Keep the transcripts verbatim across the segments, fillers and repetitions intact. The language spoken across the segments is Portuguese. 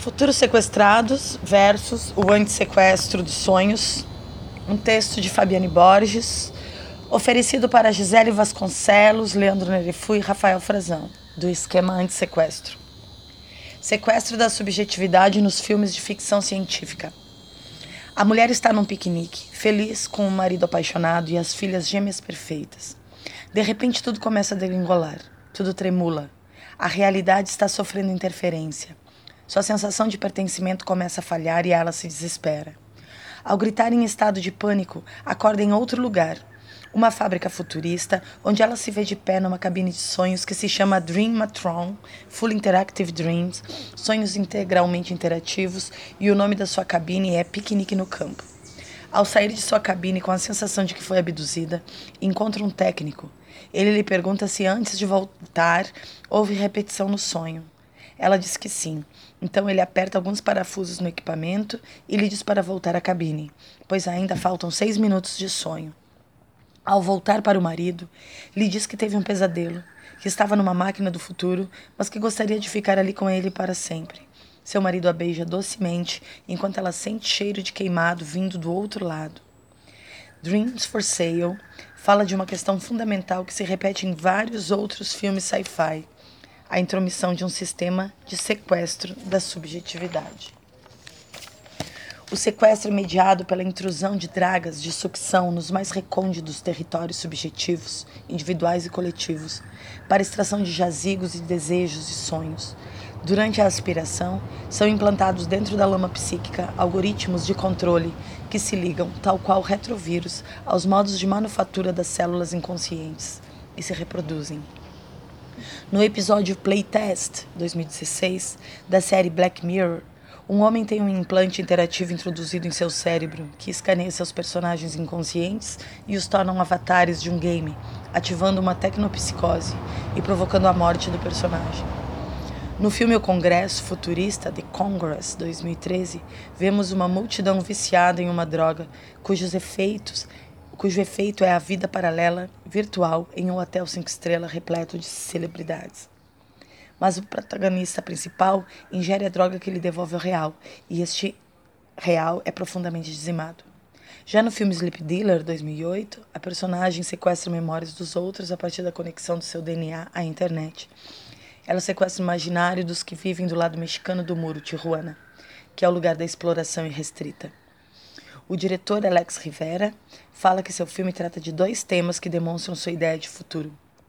Futuros Sequestrados versus o Antissequestro dos Sonhos, um texto de Fabiane Borges, oferecido para Gisele Vasconcelos, Leandro Nerefu e Rafael Frazão, do esquema Antissequestro. Sequestro da subjetividade nos filmes de ficção científica. A mulher está num piquenique, feliz com o marido apaixonado e as filhas gêmeas perfeitas. De repente tudo começa a degringolar, tudo tremula. A realidade está sofrendo interferência. Sua sensação de pertencimento começa a falhar e ela se desespera. Ao gritar em estado de pânico, acorda em outro lugar, uma fábrica futurista, onde ela se vê de pé numa cabine de sonhos que se chama Dreamatron, Full Interactive Dreams, sonhos integralmente interativos, e o nome da sua cabine é Piquenique no Campo. Ao sair de sua cabine com a sensação de que foi abduzida, encontra um técnico. Ele lhe pergunta se antes de voltar houve repetição no sonho. Ela diz que sim. Então ele aperta alguns parafusos no equipamento e lhe diz para voltar à cabine, pois ainda faltam seis minutos de sonho. Ao voltar para o marido, lhe diz que teve um pesadelo, que estava numa máquina do futuro, mas que gostaria de ficar ali com ele para sempre. Seu marido a beija docemente, enquanto ela sente cheiro de queimado vindo do outro lado. Dreams for Sale fala de uma questão fundamental que se repete em vários outros filmes sci-fi: a intromissão de um sistema de sequestro da subjetividade. O sequestro é mediado pela intrusão de dragas de sucção nos mais recônditos territórios subjetivos, individuais e coletivos, para extração de jazigos e desejos e sonhos. Durante a aspiração, são implantados dentro da lama psíquica algoritmos de controle que se ligam, tal qual retrovírus, aos modos de manufatura das células inconscientes e se reproduzem. No episódio Playtest, dois mil e dezesseis, da série Black Mirror, um homem tem um implante interativo introduzido em seu cérebro que escaneia seus personagens inconscientes e os torna avatares de um game, ativando uma tecnopsicose e provocando a morte do personagem. No filme O Congresso Futurista, The Congress, dois mil e treze, vemos uma multidão viciada em uma droga cujos efeitos cujo efeito é a vida paralela virtual em um hotel cinco estrelas repleto de celebridades. Mas o protagonista principal ingere a droga que lhe devolve o real, e este real é profundamente dizimado. Já no filme Sleep Dealer, dois mil e oito, a personagem sequestra memórias dos outros a partir da conexão do seu D N A à internet. Ela sequestra o imaginário dos que vivem do lado mexicano do muro, Tijuana, que é o lugar da exploração irrestrita. O diretor Alex Rivera fala que seu filme trata de dois temas que demonstram sua ideia de futuro: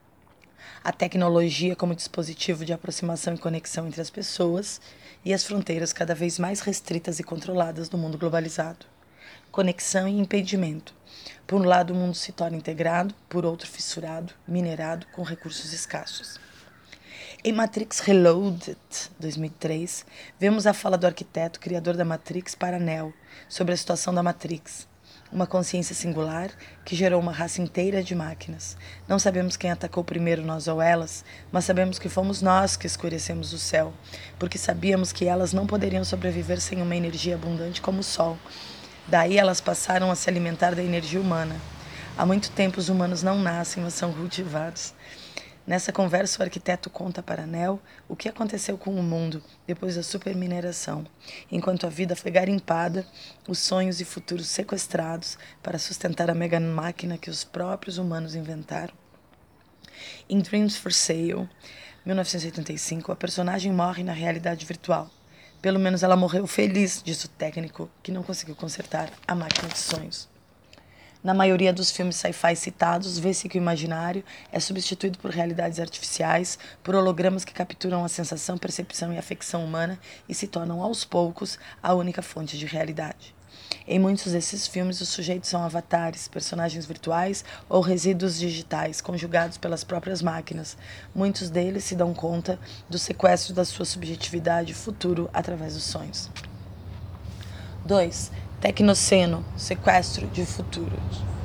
a tecnologia como dispositivo de aproximação e conexão entre as pessoas e as fronteiras cada vez mais restritas e controladas do mundo globalizado. Conexão e impedimento. Por um lado, o mundo se torna integrado, por outro, fissurado, minerado, com recursos escassos. Em Matrix Reloaded, dois mil e três, vemos a fala do arquiteto criador da Matrix para Neo sobre a situação da Matrix, uma consciência singular que gerou uma raça inteira de máquinas. Não sabemos quem atacou primeiro, nós ou elas, mas sabemos que fomos nós que escurecemos o céu, porque sabíamos que elas não poderiam sobreviver sem uma energia abundante como o Sol. Daí elas passaram a se alimentar da energia humana. Há muito tempo os humanos não nascem, mas são cultivados. Nessa conversa, o arquiteto conta para Neo o que aconteceu com o mundo depois da supermineração, enquanto a vida foi garimpada, os sonhos e futuros sequestrados para sustentar a mega máquina que os próprios humanos inventaram. Em Dreams for Sale, mil novecentos e oitenta e cinco, a personagem morre na realidade virtual. Pelo menos ela morreu feliz, diz o técnico, que não conseguiu consertar a máquina de sonhos. Na maioria dos filmes sci-fi citados, vê-se que o imaginário é substituído por realidades artificiais, por hologramas que capturam a sensação, percepção e afecção humana e se tornam, aos poucos, a única fonte de realidade. Em muitos desses filmes, os sujeitos são avatares, personagens virtuais ou resíduos digitais, conjugados pelas próprias máquinas. Muitos deles se dão conta do sequestro da sua subjetividade futuro através dos sonhos. dois. Tecnoceno, sequestro de futuro.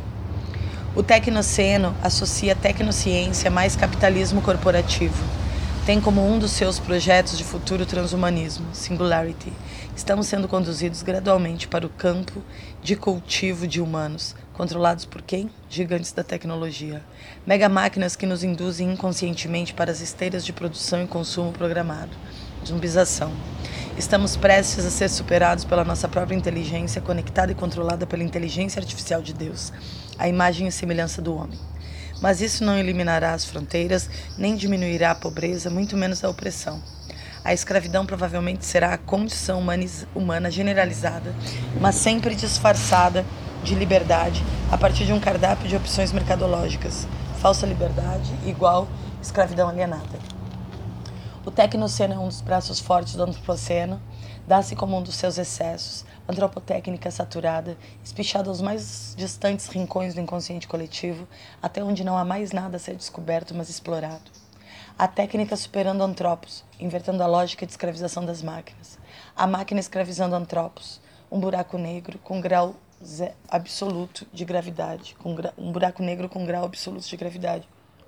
O tecnoceno associa tecnociência mais capitalismo corporativo. Tem como um dos seus projetos de futuro o transhumanismo, Singularity. Estamos sendo conduzidos gradualmente para o campo de cultivo de humanos, controlados por quem? Gigantes da tecnologia. Mega máquinas que nos induzem inconscientemente para as esteiras de produção e consumo programado. Zumbização. Estamos prestes a ser superados pela nossa própria inteligência, conectada e controlada pela inteligência artificial de Deus, a imagem e semelhança do homem. Mas isso não eliminará as fronteiras, nem diminuirá a pobreza, muito menos a opressão. A escravidão provavelmente será a condição humana generalizada, mas sempre disfarçada de liberdade a partir de um cardápio de opções mercadológicas. Falsa liberdade igual escravidão alienada. O tecnoceno é um dos braços fortes do antropoceno, dá-se como um dos seus excessos, antropotécnica saturada, espichada aos mais distantes rincões do inconsciente coletivo, até onde não há mais nada a ser descoberto, mas explorado. A técnica superando antropos, invertendo a lógica de escravização das máquinas. A máquina escravizando antropos, um buraco negro com grau absoluto de gravidade, com gra... um buraco negro com grau absoluto de gravidade.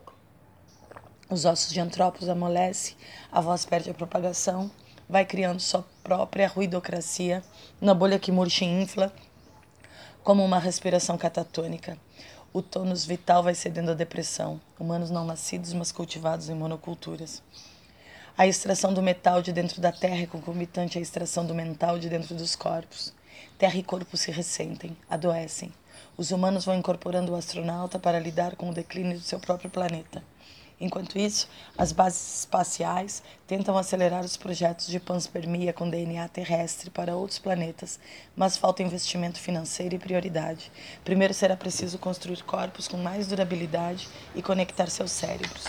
Os ossos de antropos amolece, a voz perde a propagação, vai criando sua própria ruidocracia, na bolha que murcha e infla, como uma respiração catatônica. O tônus vital vai cedendo à depressão, humanos não nascidos, mas cultivados em monoculturas. A extração do metal de dentro da terra é concomitante à extração do mental de dentro dos corpos. Terra e corpo se ressentem, adoecem. Os humanos vão incorporando o astronauta para lidar com o declínio do seu próprio planeta. Enquanto isso, as bases espaciais tentam acelerar os projetos de panspermia com D N A terrestre para outros planetas, mas falta investimento financeiro e prioridade. Primeiro será preciso construir corpos com mais durabilidade e conectar seus cérebros.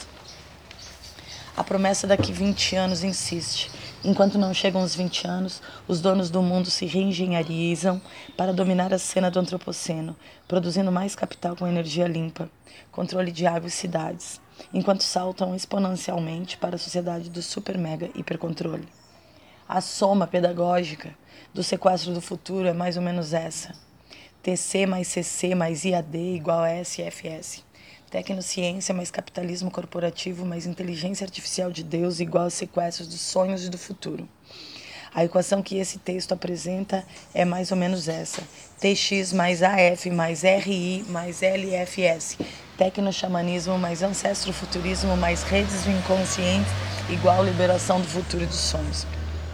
A promessa daqui vinte anos insiste. Enquanto não chegam os vinte anos, os donos do mundo se reengenharizam para dominar a cena do antropoceno, produzindo mais capital com energia limpa, controle de água e cidades, enquanto saltam exponencialmente para a sociedade do super mega hipercontrole. A soma pedagógica do sequestro do futuro é mais ou menos essa. T C mais C C mais I A D igual a S F S. Tecnociência mais capitalismo corporativo mais inteligência artificial de Deus igual a sequestros dos sonhos e do futuro. A equação que esse texto apresenta é mais ou menos essa. T X mais A F mais R I mais L F S. Tecnoxamanismo mais ancestrofuturismo mais redes do inconsciente igual liberação do futuro e dos sonhos.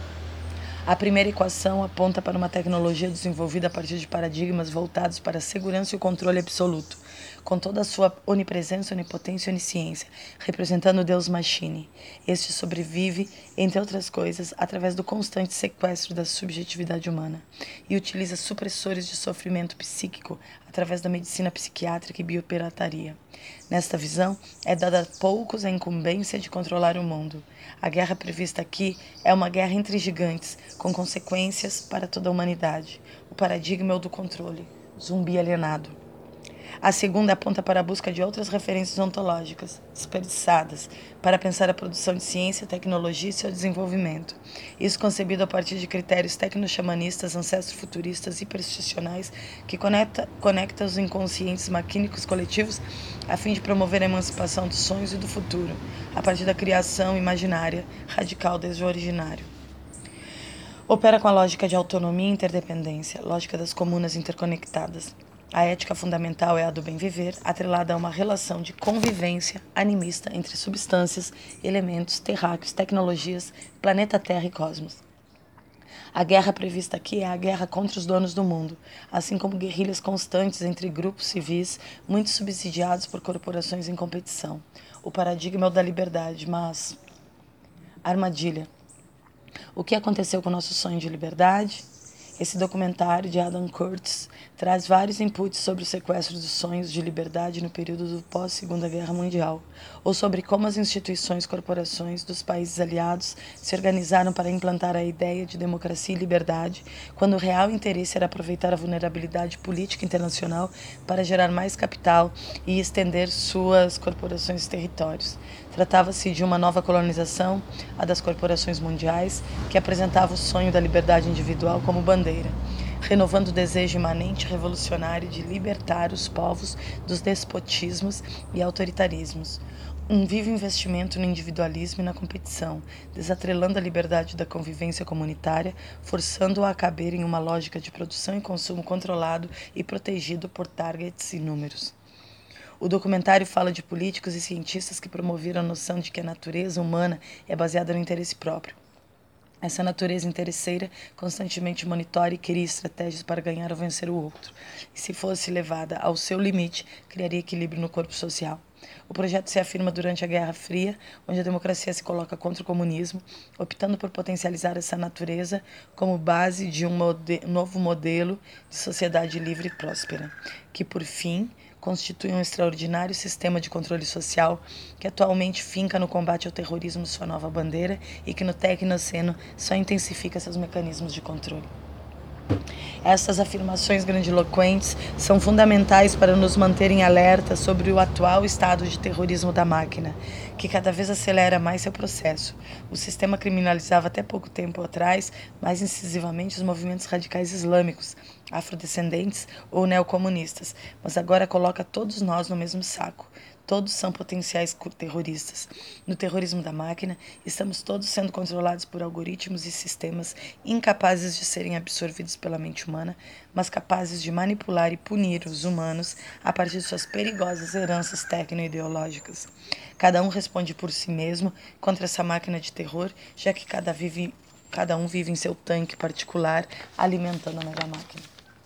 A primeira equação aponta para uma tecnologia desenvolvida a partir de paradigmas voltados para a segurança e o controle absoluto, com toda a sua onipresença, onipotência e onisciência, representando o Deus Machine. Este sobrevive, entre outras coisas, através do constante sequestro da subjetividade humana e utiliza supressores de sofrimento psíquico através da medicina psiquiátrica e biopirataria. Nesta visão, é dada a poucos a incumbência de controlar o mundo. A guerra prevista aqui é uma guerra entre gigantes, com consequências para toda a humanidade. O paradigma é o do controle, zumbi alienado. A segunda aponta para a busca de outras referências ontológicas, desperdiçadas, para pensar a produção de ciência, tecnologia e seu desenvolvimento. Isso concebido a partir de critérios tecno-xamanistas, ancestro-futuristas e hipersticionais que conecta, conecta os inconscientes maquínicos coletivos a fim de promover a emancipação dos sonhos e do futuro, a partir da criação imaginária, radical desde o originário. Opera com a lógica de autonomia e interdependência, lógica das comunas interconectadas. A ética fundamental é a do bem-viver, atrelada a uma relação de convivência animista entre substâncias, elementos, terráqueos, tecnologias, planeta Terra e cosmos. A guerra prevista aqui é a guerra contra os donos do mundo, assim como guerrilhas constantes entre grupos civis, muito subsidiados por corporações em competição. O paradigma é o da liberdade, mas... Armadilha. O que aconteceu com o nosso sonho de liberdade? Esse documentário de Adam Curtis traz vários inputs sobre o sequestro dos sonhos de liberdade no período do pós-Segunda Guerra Mundial, ou sobre como as instituições e corporações dos países aliados se organizaram para implantar a ideia de democracia e liberdade, quando o real interesse era aproveitar a vulnerabilidade política internacional para gerar mais capital e estender suas corporações e territórios. Tratava-se de uma nova colonização, a das corporações mundiais, que apresentava o sonho da liberdade individual como bandeira, renovando o desejo imanente revolucionário de libertar os povos dos despotismos e autoritarismos. Um vivo investimento no individualismo e na competição, desatrelando a liberdade da convivência comunitária, forçando-a a caber em uma lógica de produção e consumo controlado e protegido por targets e números. O documentário fala de políticos e cientistas que promoveram a noção de que a natureza humana é baseada no interesse próprio. Essa natureza interesseira constantemente monitora e cria estratégias para ganhar ou vencer o outro. E se fosse levada ao seu limite, criaria equilíbrio no corpo social. O projeto se afirma durante a Guerra Fria, onde a democracia se coloca contra o comunismo, optando por potencializar essa natureza como base de um mode- novo modelo de sociedade livre e próspera, que, por fim, constitui um extraordinário sistema de controle social que atualmente finca no combate ao terrorismo sua nova bandeira e que no Tecnoceno só intensifica seus mecanismos de controle. Essas afirmações grandiloquentes são fundamentais para nos manterem alerta sobre o atual estado de terrorismo da máquina, que cada vez acelera mais seu processo. O sistema criminalizava até pouco tempo atrás mais incisivamente os movimentos radicais islâmicos, afrodescendentes ou neocomunistas, mas agora coloca todos nós no mesmo saco. Todos são potenciais terroristas. No terrorismo da máquina, estamos todos sendo controlados por algoritmos e sistemas incapazes de serem absorvidos pela mente humana, mas capazes de manipular e punir os humanos a partir de suas perigosas heranças tecno-ideológicas. Cada um responde por si mesmo contra essa máquina de terror, já que cada, vive, cada um vive em seu tanque particular, alimentando a mega máquina.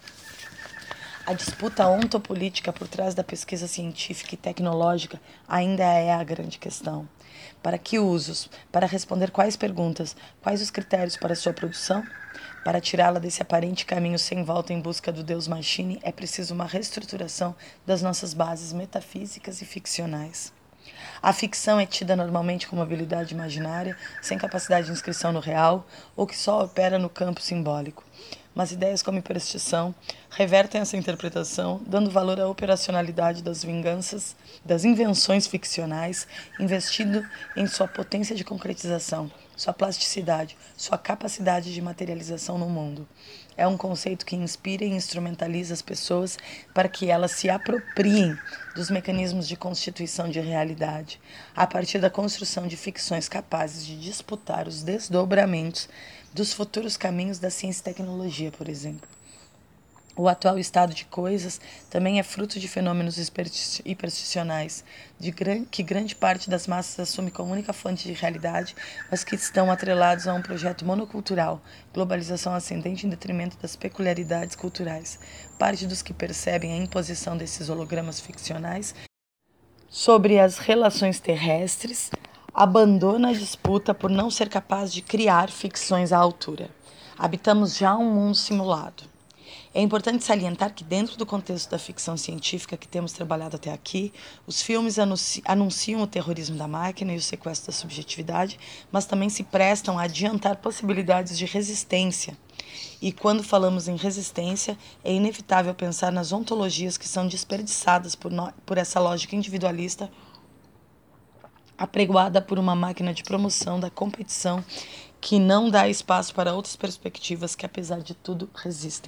A disputa ontopolítica por trás da pesquisa científica e tecnológica ainda é a grande questão. Para que usos? Para responder quais perguntas? Quais os critérios para sua produção? Para tirá-la desse aparente caminho sem volta em busca do Deus Machine, é preciso uma reestruturação das nossas bases metafísicas e ficcionais. A ficção é tida normalmente como habilidade imaginária, sem capacidade de inscrição no real, ou que só opera no campo simbólico. Mas ideias como hiperstição revertem essa interpretação, dando valor à operacionalidade das vinganças, das invenções ficcionais, investindo em sua potência de concretização, sua plasticidade, sua capacidade de materialização no mundo. É um conceito que inspira e instrumentaliza as pessoas para que elas se apropriem dos mecanismos de constituição de realidade, a partir da construção de ficções capazes de disputar os desdobramentos dos futuros caminhos da ciência e tecnologia, por exemplo. O atual estado de coisas também é fruto de fenômenos hipersticionais, de gran- que grande parte das massas assume como única fonte de realidade, mas que estão atrelados a um projeto monocultural, globalização ascendente em detrimento das peculiaridades culturais. Parte dos que percebem a imposição desses hologramas ficcionais sobre as relações terrestres abandona a disputa por não ser capaz de criar ficções à altura. Habitamos já um mundo simulado. É importante salientar que, dentro do contexto da ficção científica que temos trabalhado até aqui, os filmes anunci- anunciam o terrorismo da máquina e o sequestro da subjetividade, mas também se prestam a adiantar possibilidades de resistência. E quando falamos em resistência, é inevitável pensar nas ontologias que são desperdiçadas por, no- por essa lógica individualista apregoada por uma máquina de promoção da competição que não dá espaço para outras perspectivas que, apesar de tudo, resistem.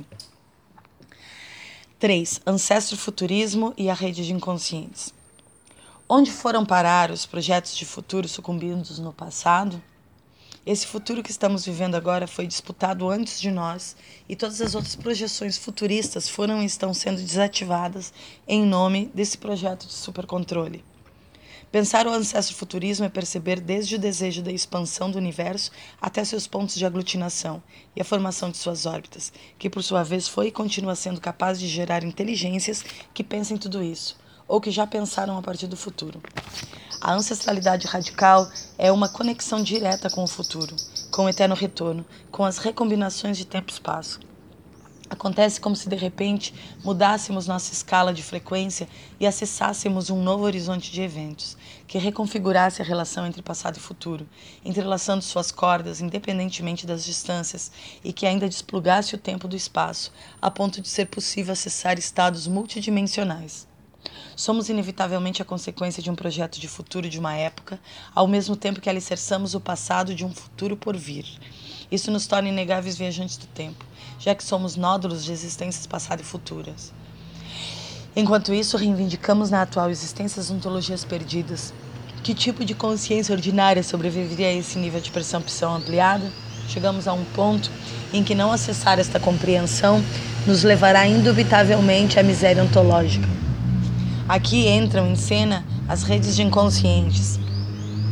três. Ancestro-futurismo e a rede de inconscientes. Onde foram parar os projetos de futuro sucumbidos no passado? Esse futuro que estamos vivendo agora foi disputado antes de nós e todas as outras projeções futuristas foram e estão sendo desativadas em nome desse projeto de supercontrole. Pensar o ancestro-futurismo é perceber desde o desejo da expansão do universo até seus pontos de aglutinação e a formação de suas órbitas, que por sua vez foi e continua sendo capaz de gerar inteligências que pensem tudo isso, ou que já pensaram a partir do futuro. A ancestralidade radical é uma conexão direta com o futuro, com o eterno retorno, com as recombinações de tempo e espaço. Acontece como se de repente mudássemos nossa escala de frequência e acessássemos um novo horizonte de eventos, que reconfigurasse a relação entre passado e futuro, entrelaçando suas cordas independentemente das distâncias e que ainda desplugasse o tempo do espaço, a ponto de ser possível acessar estados multidimensionais. Somos inevitavelmente a consequência de um projeto de futuro de uma época, ao mesmo tempo que alicerçamos o passado de um futuro por vir. Isso nos torna inegáveis viajantes do tempo, já que somos nódulos de existências passadas e futuras. Enquanto isso, reivindicamos na atual existência as ontologias perdidas. Que tipo de consciência ordinária sobreviveria a esse nível de percepção ampliada? Chegamos a um ponto em que não acessar esta compreensão nos levará indubitavelmente à miséria ontológica. Aqui entram em cena as redes de inconscientes.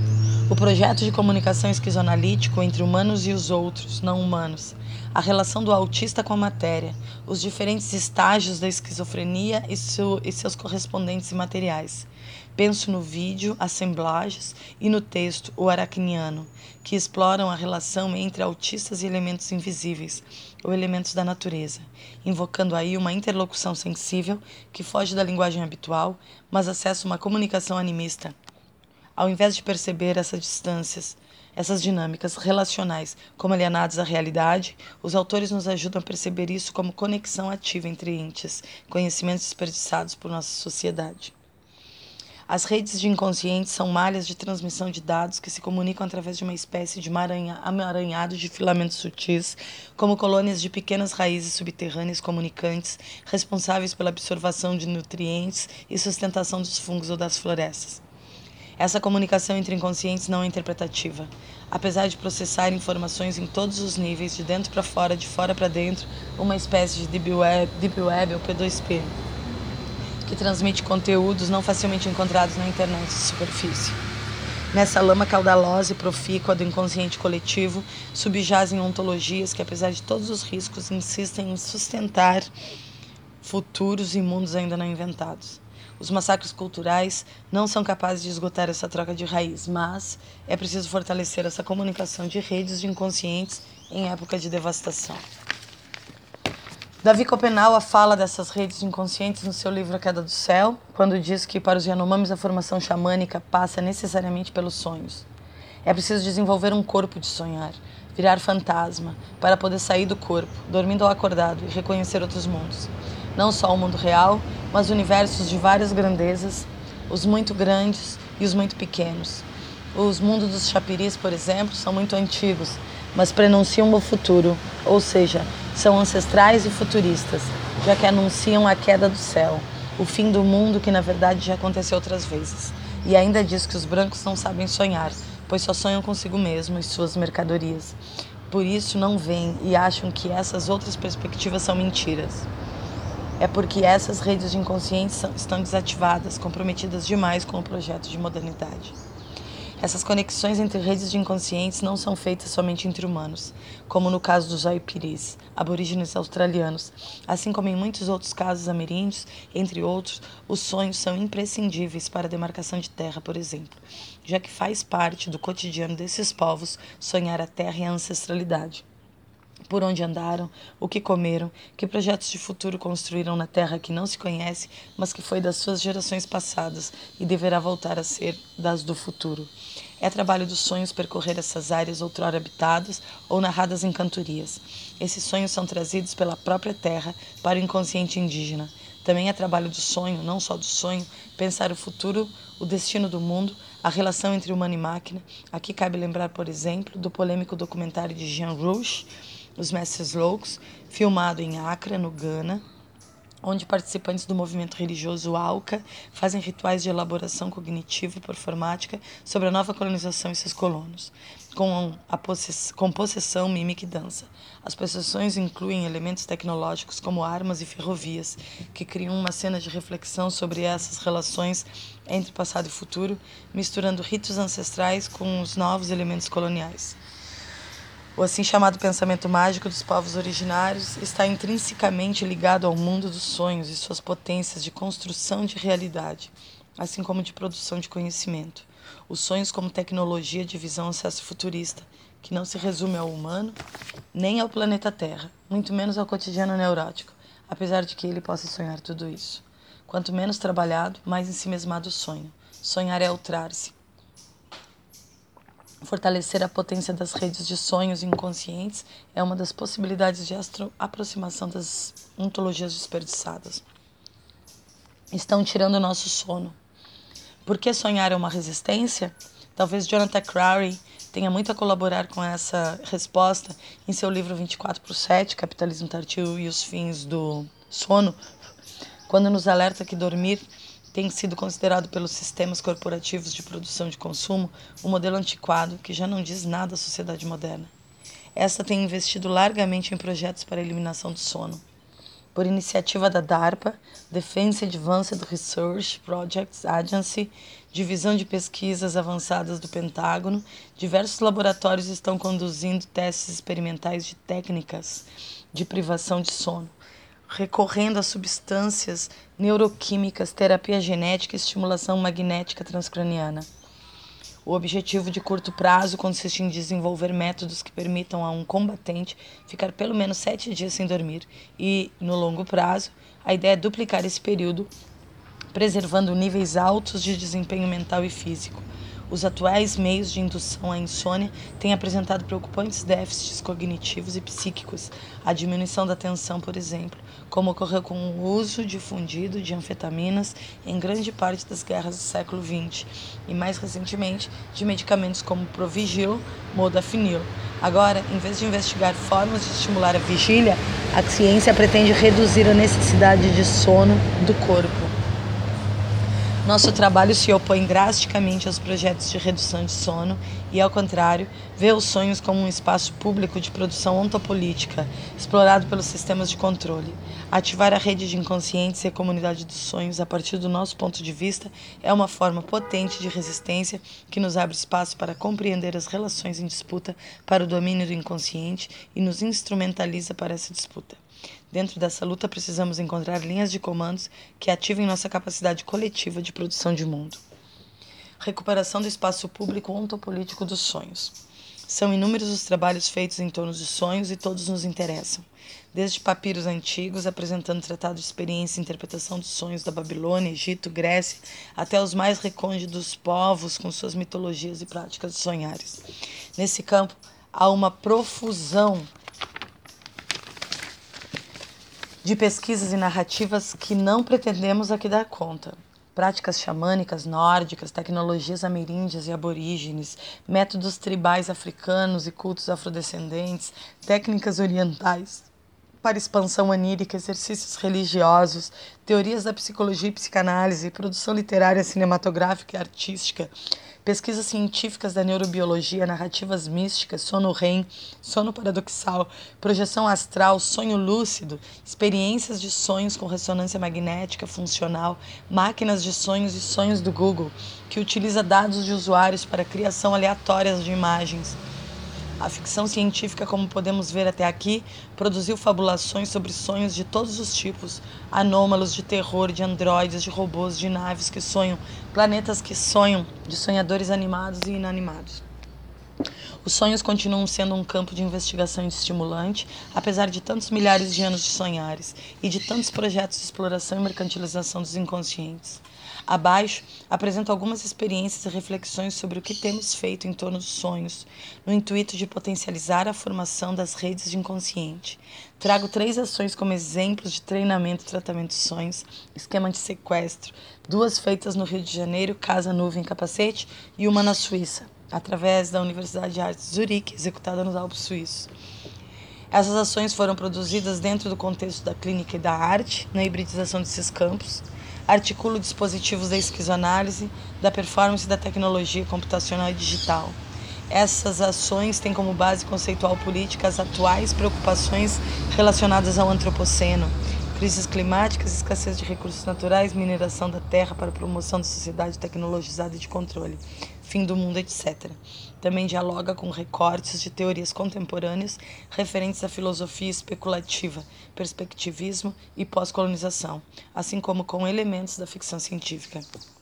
O projeto de comunicação esquizoanalítico entre humanos e os outros, não humanos. A relação do autista com a matéria, os diferentes estágios da esquizofrenia e, seu, e seus correspondentes materiais. Penso no vídeo, Assemblagens, e no texto, O Aracniano, que exploram a relação entre autistas e elementos invisíveis, ou elementos da natureza, invocando aí uma interlocução sensível que foge da linguagem habitual, mas acessa uma comunicação animista. Ao invés de perceber essas distâncias, essas dinâmicas relacionais como alienadas à realidade, os autores nos ajudam a perceber isso como conexão ativa entre entes, conhecimentos desperdiçados por nossa sociedade. As redes de inconscientes são malhas de transmissão de dados que se comunicam através de uma espécie de amaranhado de filamentos sutis, como colônias de pequenas raízes subterrâneas comunicantes, responsáveis pela absorção de nutrientes e sustentação dos fungos ou das florestas. Essa comunicação entre inconscientes não é interpretativa. Apesar de processar informações em todos os níveis, de dentro para fora, de fora para dentro, uma espécie de Deep Web, Deep Web ou P dois P, que transmite conteúdos não facilmente encontrados na internet de superfície. Nessa lama caudalosa e profícua do inconsciente coletivo, subjazem ontologias que, apesar de todos os riscos, insistem em sustentar futuros e mundos ainda não inventados. Os massacres culturais não são capazes de esgotar essa troca de raiz, mas é preciso fortalecer essa comunicação de redes de inconscientes em época de devastação. Davi Copenaua fala dessas redes de inconscientes no seu livro A Queda do Céu, quando diz que para os Yanomamis a formação xamânica passa necessariamente pelos sonhos. É preciso desenvolver um corpo de sonhar, virar fantasma, para poder sair do corpo, dormindo ou acordado, e reconhecer outros mundos. Não só o mundo real, mas universos de várias grandezas, os muito grandes e os muito pequenos. Os mundos dos chapiris, por exemplo, são muito antigos, mas prenunciam o futuro, ou seja, são ancestrais e futuristas, já que anunciam a queda do céu, o fim do mundo que na verdade já aconteceu outras vezes. E ainda diz que os brancos não sabem sonhar, pois só sonham consigo mesmo e suas mercadorias. Por isso não veem e acham que essas outras perspectivas são mentiras. É porque essas redes de inconscientes estão desativadas, comprometidas demais com o projeto de modernidade. Essas conexões entre redes de inconscientes não são feitas somente entre humanos, como no caso dos aipiris, aborígenes australianos, assim como em muitos outros casos ameríndios, entre outros, os sonhos são imprescindíveis para a demarcação de terra, por exemplo, já que faz parte do cotidiano desses povos sonhar a terra e a ancestralidade. Por onde andaram, o que comeram, que projetos de futuro construíram na terra que não se conhece, mas que foi das suas gerações passadas e deverá voltar a ser das do futuro. É trabalho dos sonhos percorrer essas áreas outrora habitadas ou narradas em cantorias. Esses sonhos são trazidos pela própria terra para o inconsciente indígena. Também é trabalho do sonho, não só do sonho, pensar o futuro, o destino do mundo, a relação entre humano e máquina. Aqui cabe lembrar, por exemplo, do polêmico documentário de Jean Rouch, Os Mestres Loucos, filmado em Accra, no Ghana, onde participantes do movimento religioso Auca fazem rituais de elaboração cognitiva e performática sobre a nova colonização e seus colonos, com, a possess- com possessão, mímica e dança. As possessões incluem elementos tecnológicos como armas e ferrovias, que criam uma cena de reflexão sobre essas relações entre passado e futuro, misturando ritos ancestrais com os novos elementos coloniais. O assim chamado pensamento mágico dos povos originários está intrinsecamente ligado ao mundo dos sonhos e suas potências de construção de realidade, assim como de produção de conhecimento. Os sonhos como tecnologia de visão futurista, que não se resume ao humano, nem ao planeta Terra, muito menos ao cotidiano neurótico, apesar de que ele possa sonhar tudo isso. Quanto menos trabalhado, mais ensimesmado o sonho. Sonhar é altrar-se. Fortalecer a potência das redes de sonhos inconscientes é uma das possibilidades de aproximação das ontologias desperdiçadas. Estão tirando o nosso sono. Por que sonhar é uma resistência? Talvez Jonathan Crowley tenha muito a colaborar com essa resposta em seu livro vinte e quatro por sete, Capitalismo Tardio e os Fins do Sono, quando nos alerta que dormir tem sido considerado pelos sistemas corporativos de produção de consumo um modelo antiquado que já não diz nada à sociedade moderna. Esta tem investido largamente em projetos para a eliminação do sono. por iniciativa da DARPA, Defense Advanced Research Projects Agency, Divisão de Pesquisas Avançadas do Pentágono, diversos laboratórios estão conduzindo testes experimentais de técnicas de privação de sono, recorrendo a substâncias neuroquímicas, terapia genética e estimulação magnética transcraniana. O objetivo de curto prazo consiste em desenvolver métodos que permitam a um combatente ficar pelo menos sete dias sem dormir e, no longo prazo, a ideia é duplicar esse período, preservando níveis altos de desempenho mental e físico. Os atuais meios de indução à insônia têm apresentado preocupantes déficits cognitivos e psíquicos, a diminuição da atenção, por exemplo, como ocorreu com o uso difundido de anfetaminas em grande parte das guerras do século vinte e, mais recentemente, de medicamentos como Provigil, Modafinil. Agora, em vez de investigar formas de estimular a vigília, a ciência pretende reduzir a necessidade de sono do corpo. Nosso trabalho se opõe drasticamente aos projetos de redução de sono e, ao contrário, vê os sonhos como um espaço público de produção ontopolítica, explorado pelos sistemas de controle. Ativar a rede de inconscientes e a comunidade dos sonhos, a partir do nosso ponto de vista, é uma forma potente de resistência que nos abre espaço para compreender as relações em disputa para o domínio do inconsciente e nos instrumentaliza para essa disputa. Dentro dessa luta, precisamos encontrar linhas de comandos que ativem nossa capacidade coletiva de produção de mundo. Recuperação do espaço público ontopolítico dos sonhos. São inúmeros os trabalhos feitos em torno de sonhos e todos nos interessam. Desde papiros antigos, apresentando tratados de experiência e interpretação dos sonhos da Babilônia, Egito, Grécia, até os mais recônditos povos com suas mitologias e práticas de sonhares. Nesse campo, há uma profusão de pesquisas e narrativas que não pretendemos aqui dar conta. Práticas xamânicas nórdicas, tecnologias ameríndias e aborígenes, métodos tribais africanos e cultos afrodescendentes, técnicas orientais para expansão anírica, exercícios religiosos, teorias da psicologia e psicanálise, produção literária, cinematográfica e artística, pesquisas científicas da neurobiologia, narrativas místicas, sono REM, sono paradoxal, projeção astral, sonho lúcido, experiências de sonhos com ressonância magnética funcional, máquinas de sonhos e sonhos do Google, que utiliza dados de usuários para a criação aleatória de imagens. A ficção científica, como podemos ver até aqui, produziu fabulações sobre sonhos de todos os tipos, anômalos, de terror, de androides, de robôs, de naves que sonham, planetas que sonham, de sonhadores animados e inanimados. Os sonhos continuam sendo um campo de investigação estimulante, apesar de tantos milhares de anos de sonhares e de tantos projetos de exploração e mercantilização dos inconscientes. Abaixo, apresento algumas experiências e reflexões sobre o que temos feito em torno dos sonhos, no intuito de potencializar a formação das redes de inconsciente. Trago três ações como exemplos de treinamento e tratamento de sonhos, esquema de sequestro, duas feitas no Rio de Janeiro, Casa Nuvem Capacete, e uma na Suíça, através da Universidade de Artes de Zurique, executada nos Alpes Suíços. Essas ações foram produzidas dentro do contexto da clínica e da arte, na hibridização desses campos. Articulo dispositivos da esquizoanálise, da performance e da tecnologia computacional e digital. Essas ações têm como base conceitual política as atuais preocupações relacionadas ao antropoceno, crises climáticas, escassez de recursos naturais, mineração da terra para promoção da sociedade tecnologizada e de controle, fim do mundo, etcétera. Também dialoga com recortes de teorias contemporâneas referentes à filosofia especulativa, perspectivismo e pós-colonização, assim como com elementos da ficção científica.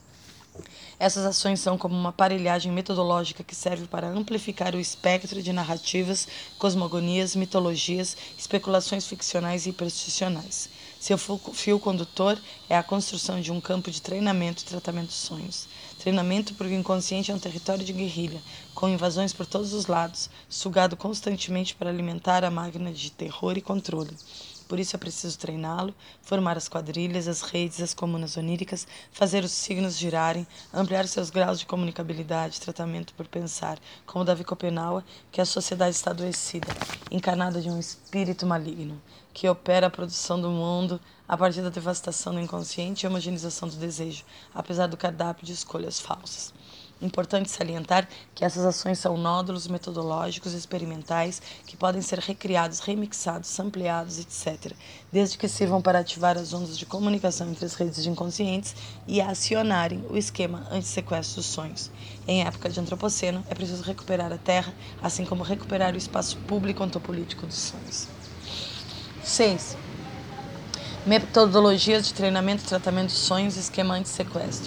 Essas ações são como uma aparelhagem metodológica que serve para amplificar o espectro de narrativas, cosmogonias, mitologias, especulações ficcionais e hipersticionais. Seu fio condutor é a construção de um campo de treinamento e tratamento de sonhos. Treinamento porque o inconsciente é um território de guerrilha, com invasões por todos os lados, sugado constantemente para alimentar a máquina de terror e controle. Por isso é preciso treiná-lo, formar as quadrilhas, as redes, as comunas oníricas, fazer os signos girarem, ampliar seus graus de comunicabilidade, tratamento por pensar, como Davi Copenau, que a sociedade está adoecida, encarnada de um espírito maligno, que opera a produção do mundo a partir da devastação do inconsciente e homogeneização do desejo, apesar do cardápio de escolhas falsas. Importante salientar que essas ações são nódulos metodológicos experimentais que podem ser recriados, remixados, sampleados, etcétera, desde que sirvam para ativar as ondas de comunicação entre as redes de inconscientes e acionarem o esquema anti-sequestro dos sonhos. Em época de antropoceno, é preciso recuperar a Terra, assim como recuperar o espaço público ontopolítico dos sonhos. seis. Metodologias de treinamento e tratamento de sonhos e esquema anti-sequestro.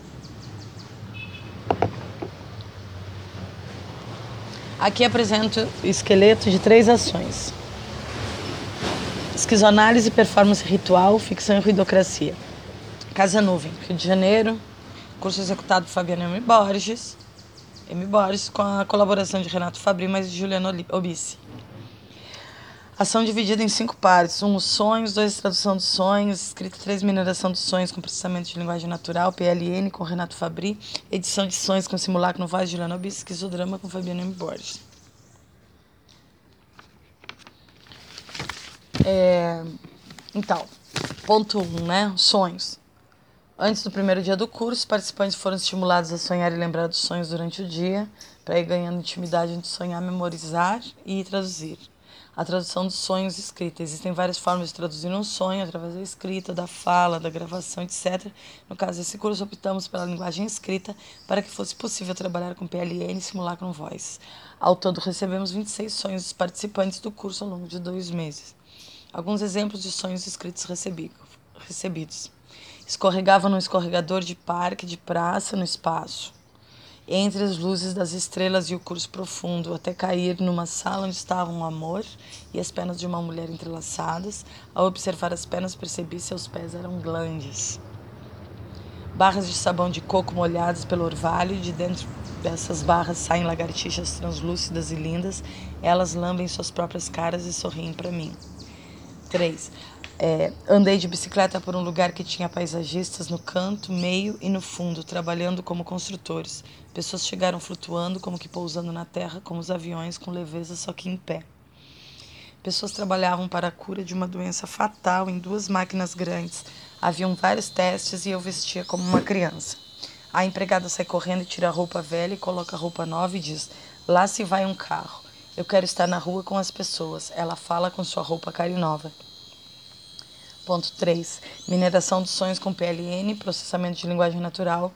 Aqui apresento o esqueleto de três ações: esquizoanálise, performance ritual, ficção e ruidocracia. Casa Nuvem, Rio de Janeiro, curso executado por Fabiana M. Borges, M. Borges, com a colaboração de Renato Fabri, mas de Juliana Obissi. Ação dividida em cinco partes: um, os sonhos; dois, tradução dos sonhos; escrita três, mineração dos sonhos com processamento de linguagem natural, P L N, com Renato Fabri; edição de sonhos com simulacro no voz de Juliana Obissi; esquizodrama com Fabiana M. Borges. É, então, ponto um, né? Sonhos. Antes do primeiro dia do curso, os participantes foram estimulados a sonhar e lembrar dos sonhos durante o dia, para ir ganhando intimidade entre sonhar, memorizar e traduzir. A tradução dos sonhos escrita. Existem várias formas de traduzir um sonho, através da escrita, da fala, da gravação, etcétera. No caso desse curso, optamos pela linguagem escrita para que fosse possível trabalhar com P L N e simulacro voz. Ao todo, recebemos vinte e seis sonhos dos participantes do curso ao longo de dois meses. Alguns exemplos de sonhos escritos recebidos. Escorregava num escorregador de parque, de praça, no espaço, entre as luzes das estrelas e o curso profundo, até cair numa sala onde estava um amor e as pernas de uma mulher entrelaçadas. Ao observar as pernas, percebi que seus pés eram glandes. Barras de sabão de coco molhadas pelo orvalho, e de dentro dessas barras saem lagartixas translúcidas e lindas. Elas lambem suas próprias caras e sorriem para mim. três. É, andei de bicicleta por um lugar que tinha paisagistas no canto, meio e no fundo, trabalhando como construtores. Pessoas chegaram flutuando, como que pousando na terra, como os aviões, com leveza, só que em pé. Pessoas trabalhavam para a cura de uma doença fatal em duas máquinas grandes. Haviam vários testes e eu vestia como uma criança. A empregada sai correndo e tira a roupa velha e coloca a roupa nova e diz: lá se vai um carro. Eu quero estar na rua com as pessoas. Ela fala com sua roupa carinova. Ponto três. Mineração dos sonhos com P L N, processamento de linguagem natural.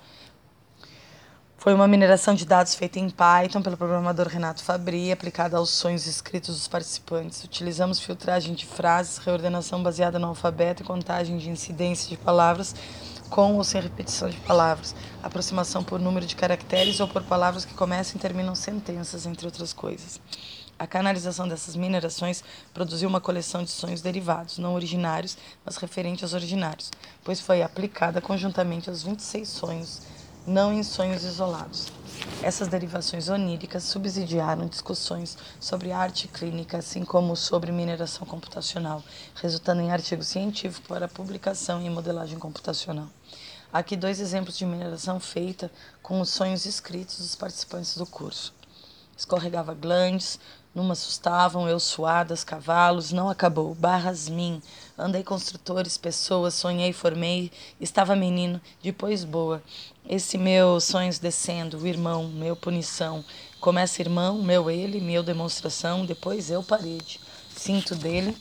Foi uma mineração de dados feita em Python pelo programador Renato Fabri, aplicada aos sonhos escritos dos participantes. Utilizamos filtragem de frases, reordenação baseada no alfabeto e contagem de incidência de palavras, com ou sem repetição de palavras, aproximação por número de caracteres ou por palavras que começam e terminam sentenças, entre outras coisas. A canalização dessas minerações produziu uma coleção de sonhos derivados, não originários, mas referentes aos originários, pois foi aplicada conjuntamente aos vinte e seis sonhos, não em sonhos isolados. Essas derivações oníricas subsidiaram discussões sobre arte clínica, assim como sobre mineração computacional, resultando em artigo científico para publicação em modelagem computacional. Aqui dois exemplos de mineração feita com os sonhos escritos dos participantes do curso. Escorregava glandes, numa assustavam, eu suadas, cavalos, não acabou, barras mim, andei construtores, pessoas, sonhei, formei, estava menino, depois boa, esse meu sonhos descendo, o irmão, meu punição, começa irmão, meu ele, meu demonstração, depois eu parede, sinto dele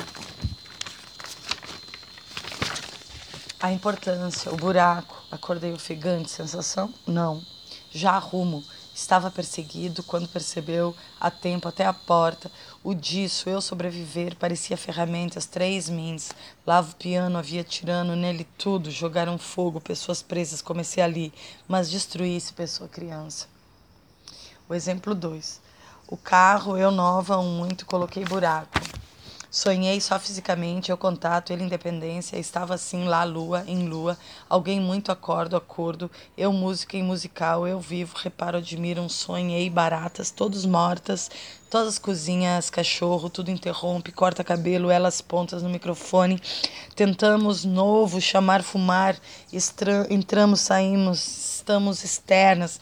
a importância, o buraco, acordei ofegante, sensação, não, já arrumo. Estava perseguido quando percebeu, a tempo até a porta, o disso, eu sobreviver, parecia ferramentas, três mins, lavo o piano, havia tirano, nele tudo, jogaram fogo, pessoas presas, comecei ali, mas destruí-se pessoa criança. O exemplo dois. O carro, eu nova, um muito, coloquei buraco. Sonhei só fisicamente, eu contato, ele independência, estava assim lá, lua, em lua, alguém muito acordo, acordo, eu música em musical, eu vivo, reparo, admiro, um sonhei, baratas, todos mortas, todas as cozinhas, cachorro, tudo interrompe, corta cabelo, elas pontas no microfone, tentamos novo, chamar, fumar, estra- entramos, saímos, estamos externas,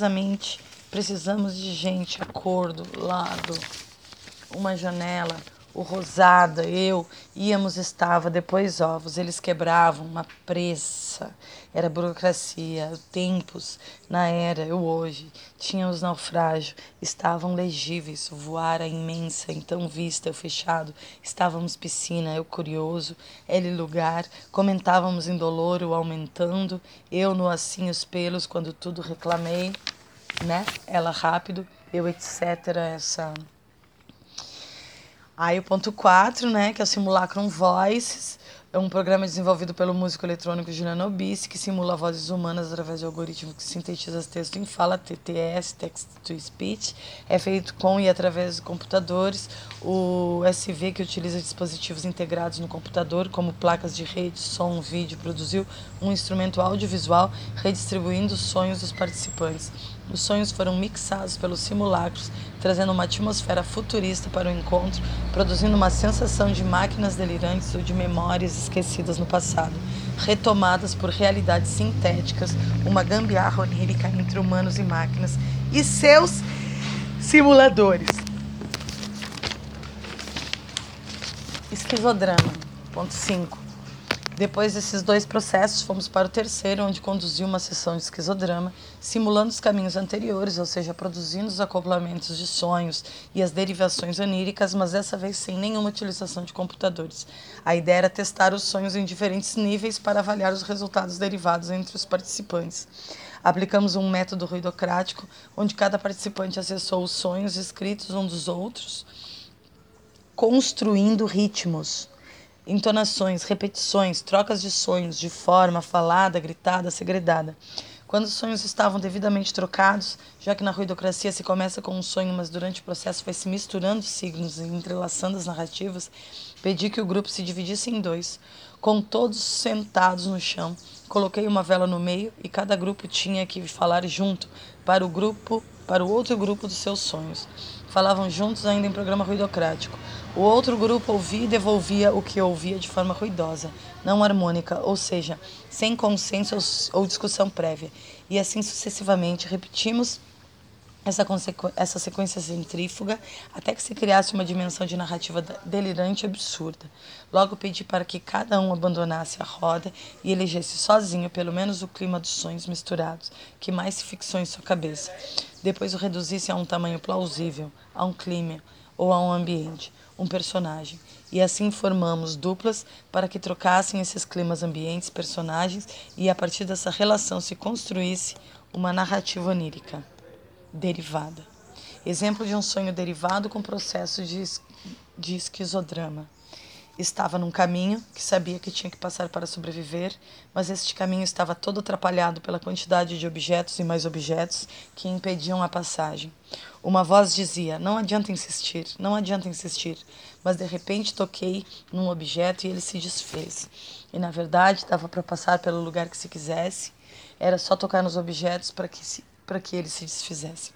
precisamente, precisamos de gente, acordo, lado, uma janela, O Rosada, eu, íamos, estava, depois ovos, eles quebravam, uma pressa, era burocracia, tempos, na era, eu hoje, tinha os naufrágios, estavam legíveis, voar a imensa, então vista, eu fechado, estávamos piscina, eu curioso, ele lugar, comentávamos indolor, o aumentando, eu no assim os pelos, quando tudo reclamei, né, ela rápido, eu etc, essa... Aí o ponto quatro, né, que é o Simulacrum Voices, é um programa desenvolvido pelo músico eletrônico Juliano Obissi, que simula vozes humanas através de algoritmo que sintetiza texto em fala, T T S, Text to Speech. É feito com e através de computadores. O S V, que utiliza dispositivos integrados no computador, como placas de rede, som, vídeo, produziu um instrumento audiovisual redistribuindo os sonhos dos participantes. Os sonhos foram mixados pelos simulacros, trazendo uma atmosfera futurista para o encontro, produzindo uma sensação de máquinas delirantes ou de memórias esquecidas no passado, retomadas por realidades sintéticas, uma gambiarra onírica entre humanos e máquinas e seus simuladores. Esquizodrama, ponto cinco. Depois desses dois processos, fomos para o terceiro, onde conduziu uma sessão de esquizodrama, simulando os caminhos anteriores, ou seja, produzindo os acoplamentos de sonhos e as derivações oníricas, mas dessa vez sem nenhuma utilização de computadores. A ideia era testar os sonhos em diferentes níveis para avaliar os resultados derivados entre os participantes. Aplicamos um método ruidocrático, onde cada participante acessou os sonhos escritos um dos outros, construindo ritmos, entonações, repetições, trocas de sonhos de forma falada, gritada, segredada. Quando os sonhos estavam devidamente trocados, já que na ruidocracia se começa com um sonho, mas durante o processo vai se misturando signos e entrelaçando as narrativas, pedi que o grupo se dividisse em dois. Com todos sentados no chão, coloquei uma vela no meio e cada grupo tinha que falar junto para o grupo, para o outro grupo dos seus sonhos. Falavam juntos ainda em programa ruidocrático. O outro grupo ouvia e devolvia o que ouvia de forma ruidosa, não harmônica, ou seja, sem consenso ou discussão prévia. E assim sucessivamente repetimos essa, essa sequência centrífuga até que se criasse uma dimensão de narrativa delirante e absurda. Logo pedi para que cada um abandonasse a roda e elegesse sozinho pelo menos o clima dos sonhos misturados, que mais se fixou em sua cabeça. Depois o reduzisse a um tamanho plausível, a um clima ou a um ambiente, um personagem. E assim formamos duplas para que trocassem esses climas, ambientes, personagens e a partir dessa relação se construísse uma narrativa onírica derivada. Exemplo de um sonho derivado com processo de, de esquizodrama. Estava num caminho que sabia que tinha que passar para sobreviver, mas este caminho estava todo atrapalhado pela quantidade de objetos e mais objetos que impediam a passagem. Uma voz dizia, não adianta insistir, não adianta insistir, mas de repente toquei num objeto e ele se desfez. E na verdade dava para passar pelo lugar que se quisesse, era só tocar nos objetos para que, se, para que ele se desfizesse.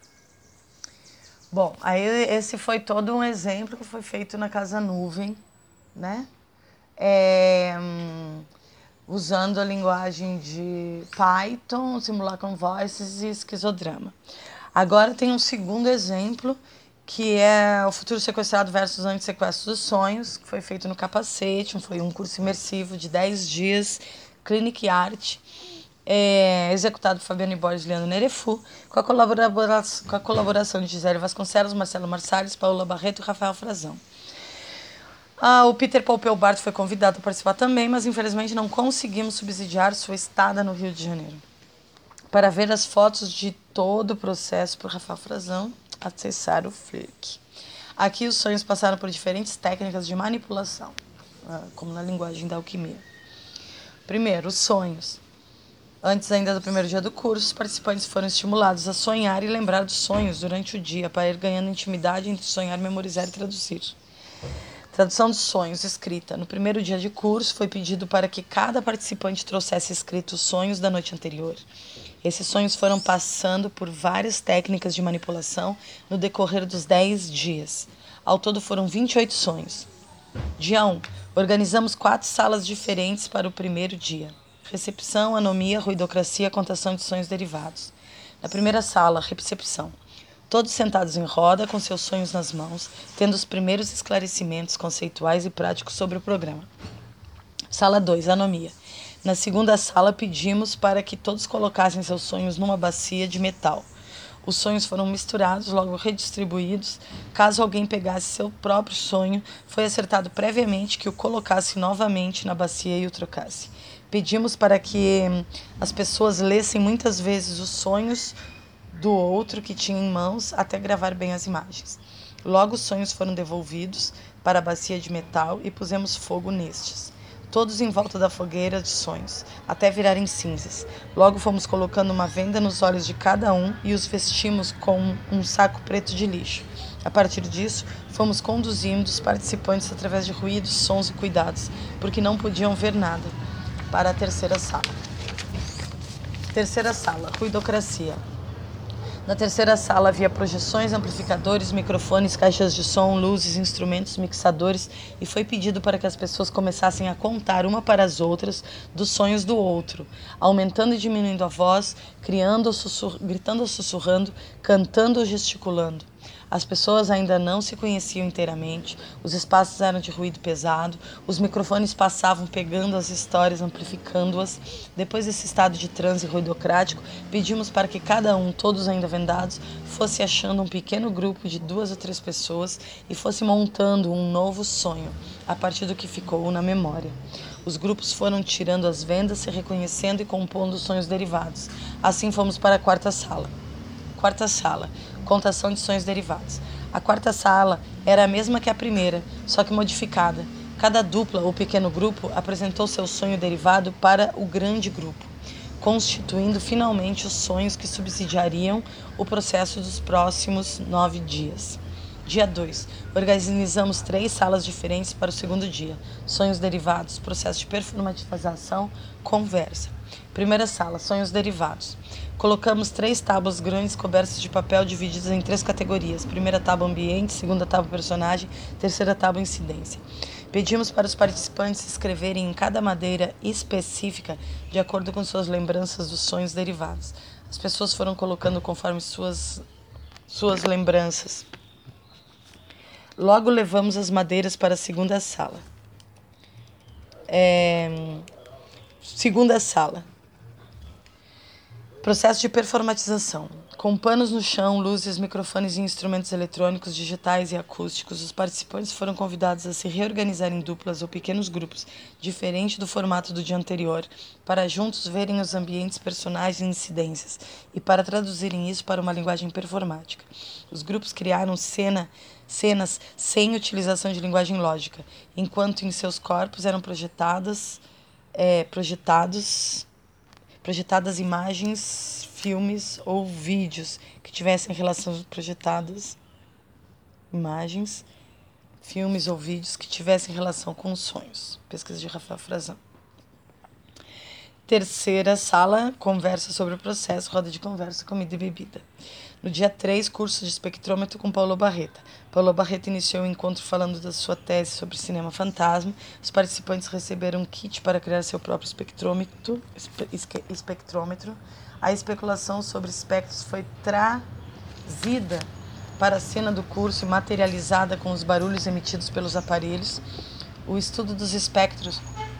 Bom, aí esse foi todo um exemplo que foi feito na Casa Nuvem, né? É, hum, usando a linguagem de Python, Simulacrum Voices e esquizodrama. Agora tem um segundo exemplo, que é o Futuro Sequestrado versus Antissequestro dos Sonhos, que foi feito no Capacete, foi um curso imersivo de dez dias, Clinic Art, é, executado por Fabiane Borges e Leandro Nerefu, com a, colaboração, com a colaboração de Gisele Vasconcelos, Marcelo Marsalles, Paula Barreto e Rafael Frazão. Ah, o Peter Poupeu Bart foi convidado a participar também, mas infelizmente não conseguimos subsidiar sua estada no Rio de Janeiro. Para ver as fotos de todo o processo por Rafael Frazão, acessar o Flick. Aqui os sonhos passaram por diferentes técnicas de manipulação, como na linguagem da alquimia. Primeiro, os sonhos. Antes ainda do primeiro dia do curso, os participantes foram estimulados a sonhar e lembrar dos sonhos durante o dia, para ir ganhando intimidade entre sonhar, memorizar e traduzir. Tradução dos sonhos, escrita. No primeiro dia de curso, foi pedido para que cada participante trouxesse escrito os sonhos da noite anterior. Esses sonhos foram passando por várias técnicas de manipulação no decorrer dos dez dias. Ao todo foram vinte e oito sonhos. Dia um. Organizamos quatro salas diferentes para o primeiro dia. Recepção, anomia, ruidocracia, contação de sonhos derivados. Na primeira sala, recepção. todos sentados em roda, com seus sonhos nas mãos, tendo os primeiros esclarecimentos conceituais e práticos sobre o programa. Sala dois, anomia. Na segunda sala, pedimos para que todos colocassem seus sonhos numa bacia de metal. Os sonhos foram misturados, logo redistribuídos. Caso alguém pegasse seu próprio sonho, foi acertado previamente que o colocasse novamente na bacia e o trocasse. Pedimos para que as pessoas lessem muitas vezes os sonhos do outro que tinha em mãos até gravar bem as imagens. Logo os sonhos foram devolvidos para a bacia de metal e pusemos fogo nestes. Todos em volta da fogueira de sonhos, até virarem cinzas. Logo fomos colocando uma venda nos olhos de cada um e os vestimos com um saco preto de lixo. A partir disso, fomos conduzindo os participantes através de ruídos, sons e cuidados, porque não podiam ver nada, para a terceira sala. Terceira sala, ruidocracia. Na terceira sala havia projeções, amplificadores, microfones, caixas de som, luzes, instrumentos, mixadores, e foi pedido para que as pessoas começassem a contar uma para as outras dos sonhos do outro, aumentando e diminuindo a voz, criando ou sussurr... gritando ou sussurrando, cantando ou gesticulando. As pessoas ainda não se conheciam inteiramente, os espaços eram de ruído pesado, os microfones passavam pegando as histórias, amplificando-as. Depois desse estado de transe ruidocrático, pedimos para que cada um, todos ainda vendados, fosse achando um pequeno grupo de duas ou três pessoas e fosse montando um novo sonho, a partir do que ficou na memória. Os grupos foram tirando as vendas, se reconhecendo e compondo sonhos derivados. Assim fomos para a quarta sala. Quarta sala, contação de sonhos derivados. A quarta sala era a mesma que a primeira, só que modificada. Cada dupla ou pequeno grupo apresentou seu sonho derivado para o grande grupo, constituindo finalmente os sonhos que subsidiariam o processo dos próximos nove dias. Dia dois. Organizamos três salas diferentes para o segundo dia. Sonhos derivados, processo de performatização, conversa. Primeira sala, sonhos derivados. Colocamos três tábuas grandes cobertas de papel divididas em três categorias. Primeira tábua ambiente, segunda tábua personagem, terceira tábua incidência. Pedimos para os participantes escreverem em cada madeira específica de acordo com suas lembranças dos sonhos derivados. As pessoas foram colocando conforme suas, suas lembranças. Logo levamos as madeiras para a segunda sala. É... Segunda sala. Processo de performatização. Com panos no chão, luzes, microfones e instrumentos eletrônicos, digitais e acústicos, os participantes foram convidados a se reorganizar em duplas ou pequenos grupos, diferente do formato do dia anterior, para juntos verem os ambientes, personagens e incidências, e para traduzirem isso para uma linguagem performática. Os grupos criaram cena, cenas sem utilização de linguagem lógica, enquanto em seus corpos eram projetadas, é, projetados... projetadas imagens, filmes ou vídeos que tivessem relação projetadas imagens, filmes ou vídeos que tivessem relação com os sonhos. Pesquisa de Rafael Frazão. Terceira sala, conversa sobre o processo, roda de conversa, comida e bebida. No dia três, curso de espectrômetro com Paulo Barreta. Paulo Barreta iniciou o encontro falando da sua tese sobre cinema fantasma. Os participantes receberam um kit para criar seu próprio espectrômetro. Espe, espectrômetro. A especulação sobre espectros foi trazida para a cena do curso e materializada com os barulhos emitidos pelos aparelhos. O estudo dos espectros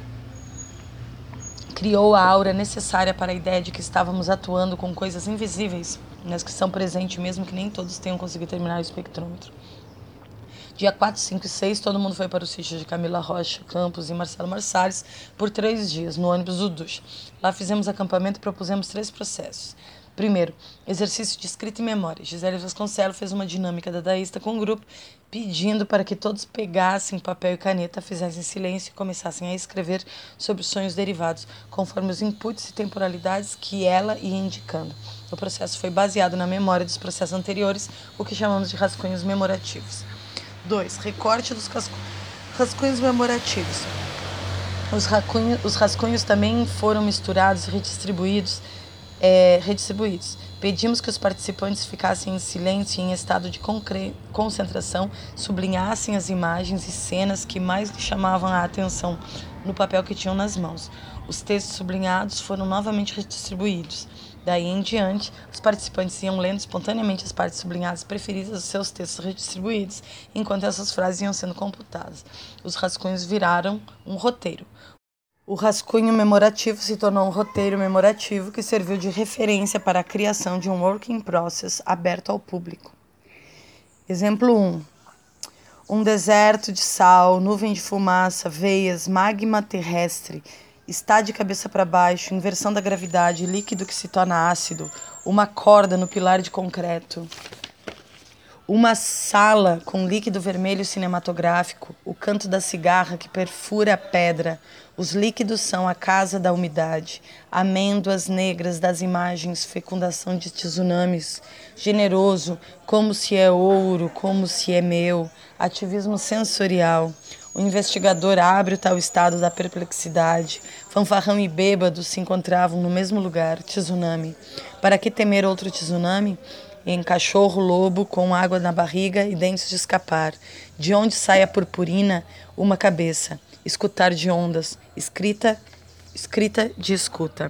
criou a aura necessária para a ideia de que estávamos atuando com coisas invisíveis, mas que são presentes mesmo que nem todos tenham conseguido terminar o espectrômetro. Dia quatro, cinco e seis, todo mundo foi para o sítio de Camila Rocha Campos e Marcelo Marsalles por três dias, no ônibus do Ducha. Lá fizemos acampamento e propusemos três processos. Primeiro, exercício de escrita e memória. Gisele Vasconcelos fez uma dinâmica dadaísta com o grupo, pedindo para que todos pegassem papel e caneta, fizessem silêncio e começassem a escrever sobre os sonhos derivados, conforme os inputs e temporalidades que ela ia indicando. O processo foi baseado na memória dos processos anteriores, o que chamamos de rascunhos memorativos. dois. Recorte dos rascunhos memorativos. Os, racunho, os rascunhos também foram misturados e redistribuídos É, redistribuídos. Pedimos que os participantes ficassem em silêncio e em estado de concentração, sublinhassem as imagens e cenas que mais lhe chamavam a atenção no papel que tinham nas mãos. Os textos sublinhados foram novamente redistribuídos. Daí em diante, os participantes iam lendo espontaneamente as partes sublinhadas preferidas dos seus textos redistribuídos, enquanto essas frases iam sendo computadas. Os rascunhos viraram um roteiro. O rascunho memorativo se tornou um roteiro memorativo que serviu de referência para a criação de um work in process aberto ao público. Exemplo um. Um deserto de sal, nuvem de fumaça, veias, magma terrestre, está de cabeça para baixo, inversão da gravidade, líquido que se torna ácido, uma corda no pilar de concreto, uma sala com líquido vermelho cinematográfico, o canto da cigarra que perfura a pedra, os líquidos são a casa da umidade, amêndoas negras das imagens, fecundação de tsunamis, generoso, como se é ouro, como se é meu, ativismo sensorial. O investigador abre o tal estado da perplexidade. Fanfarrão e bêbado se encontravam no mesmo lugar, tsunami. Para que temer outro tsunami? Em cachorro-lobo com água na barriga e dentes de escapar. De onde sai a purpurina? Uma cabeça. Escutar de ondas. Escrita, escrita de escuta.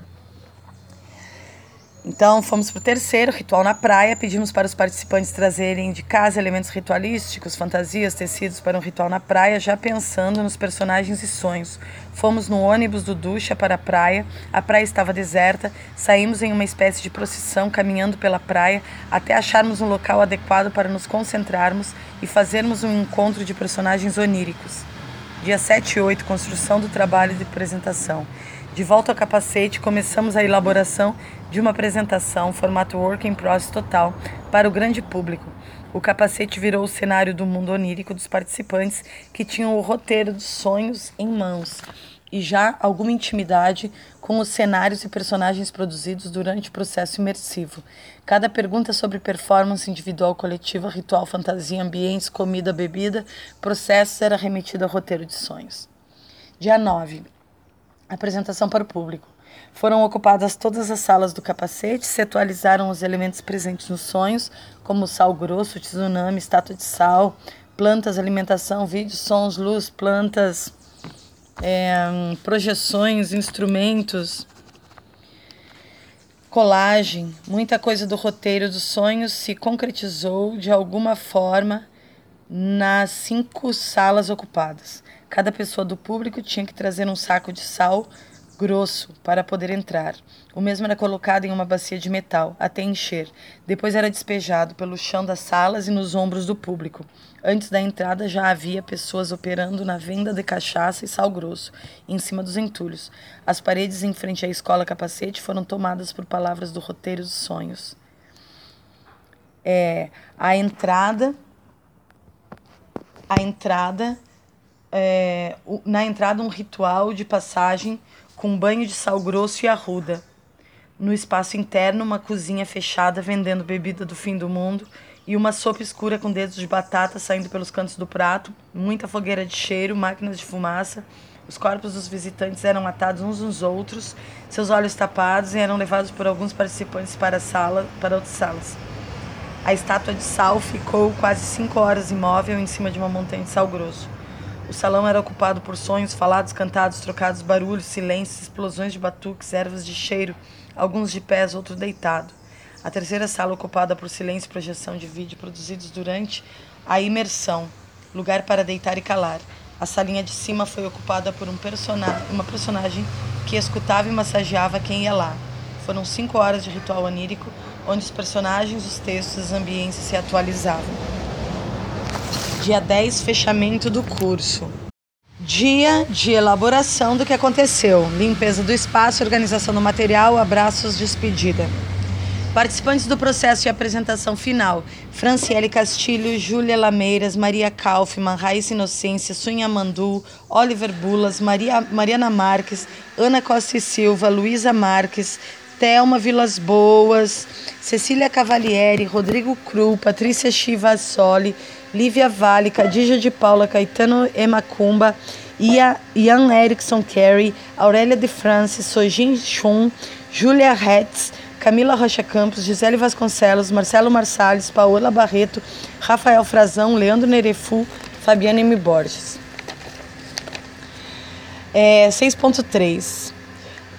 Então, fomos para o terceiro, ritual na praia. Pedimos para os participantes trazerem de casa elementos ritualísticos, fantasias, tecidos para um ritual na praia, já pensando nos personagens e sonhos. Fomos no ônibus do Ducha para a praia. A praia estava deserta. Saímos em uma espécie de procissão, caminhando pela praia, até acharmos um local adequado para nos concentrarmos e fazermos um encontro de personagens oníricos. Dia sete e oito, construção do trabalho de apresentação. De volta ao capacete, começamos a elaboração de uma apresentação, formato work in process total, para o grande público. O capacete virou o cenário do mundo onírico dos participantes, que tinham o roteiro dos sonhos em mãos e já alguma intimidade com os cenários e personagens produzidos durante o processo imersivo. Cada pergunta sobre performance individual, coletiva, ritual, fantasia, ambientes, comida, bebida, processos era remetida ao roteiro de sonhos. Dia nove. Apresentação para o público. Foram ocupadas todas as salas do capacete, se atualizaram os elementos presentes nos sonhos, como sal grosso, tsunami, estátua de sal, plantas, alimentação, vídeos, sons, luz, plantas, é, projeções, instrumentos, colagem. Muita coisa do roteiro dos sonhos se concretizou de alguma forma nas cinco salas ocupadas. Cada pessoa do público tinha que trazer um saco de sal grosso para poder entrar. O mesmo era colocado em uma bacia de metal, até encher. Depois era despejado pelo chão das salas e nos ombros do público. Antes da entrada já havia pessoas operando na venda de cachaça e sal grosso, em cima dos entulhos. As paredes em frente à escola capacete foram tomadas por palavras do roteiro dos sonhos. É, a entrada... A entrada... É, na entrada um ritual de passagem com um banho de sal grosso e arruda. No espaço interno, uma cozinha fechada vendendo bebida do fim do mundo e uma sopa escura com dedos de batata saindo pelos cantos do prato, muita fogueira de cheiro, máquinas de fumaça. Os corpos dos visitantes eram atados uns nos outros, seus olhos tapados, e eram levados por alguns participantes para a sala, para outras salas. A estátua de sal ficou quase cinco horas imóvel em cima de uma montanha de sal grosso. O salão era ocupado por sonhos falados, cantados, trocados, barulhos, silêncios, explosões de batuques, ervas de cheiro, alguns de pés, outros deitados. A terceira sala ocupada por silêncio e projeção de vídeo produzidos durante a imersão, lugar para deitar e calar. A salinha de cima foi ocupada por um persona- uma personagem que escutava e massageava quem ia lá. Foram cinco horas de ritual onírico, onde os personagens, os textos e os ambientes se atualizavam. Dia dez, fechamento do curso. Dia de elaboração do que aconteceu. Limpeza do espaço, organização do material, abraços, despedida. Participantes do processo de apresentação final: Franciele Castilho, Júlia Lameiras, Maria Kaufmann, Raíssa Inocência, Sunha Mandu, Oliver Bulas, Maria, Mariana Marques, Ana Costa e Silva, Luísa Marques, Thelma Vilas Boas, Cecília Cavalieri, Rodrigo Cru, Patrícia Chivassoli, Lívia Vale, Cadija de Paula, Caetano Emacumba, Ian Erickson Carey, Aurélia de Francis, Sojin Chun, Júlia Hetz, Camila Rocha Campos, Gisele Vasconcelos, Marcelo Marsalles, Paola Barreto, Rafael Frazão, Leandro Nerefu, Fabiana M. Borges. É, seis ponto três.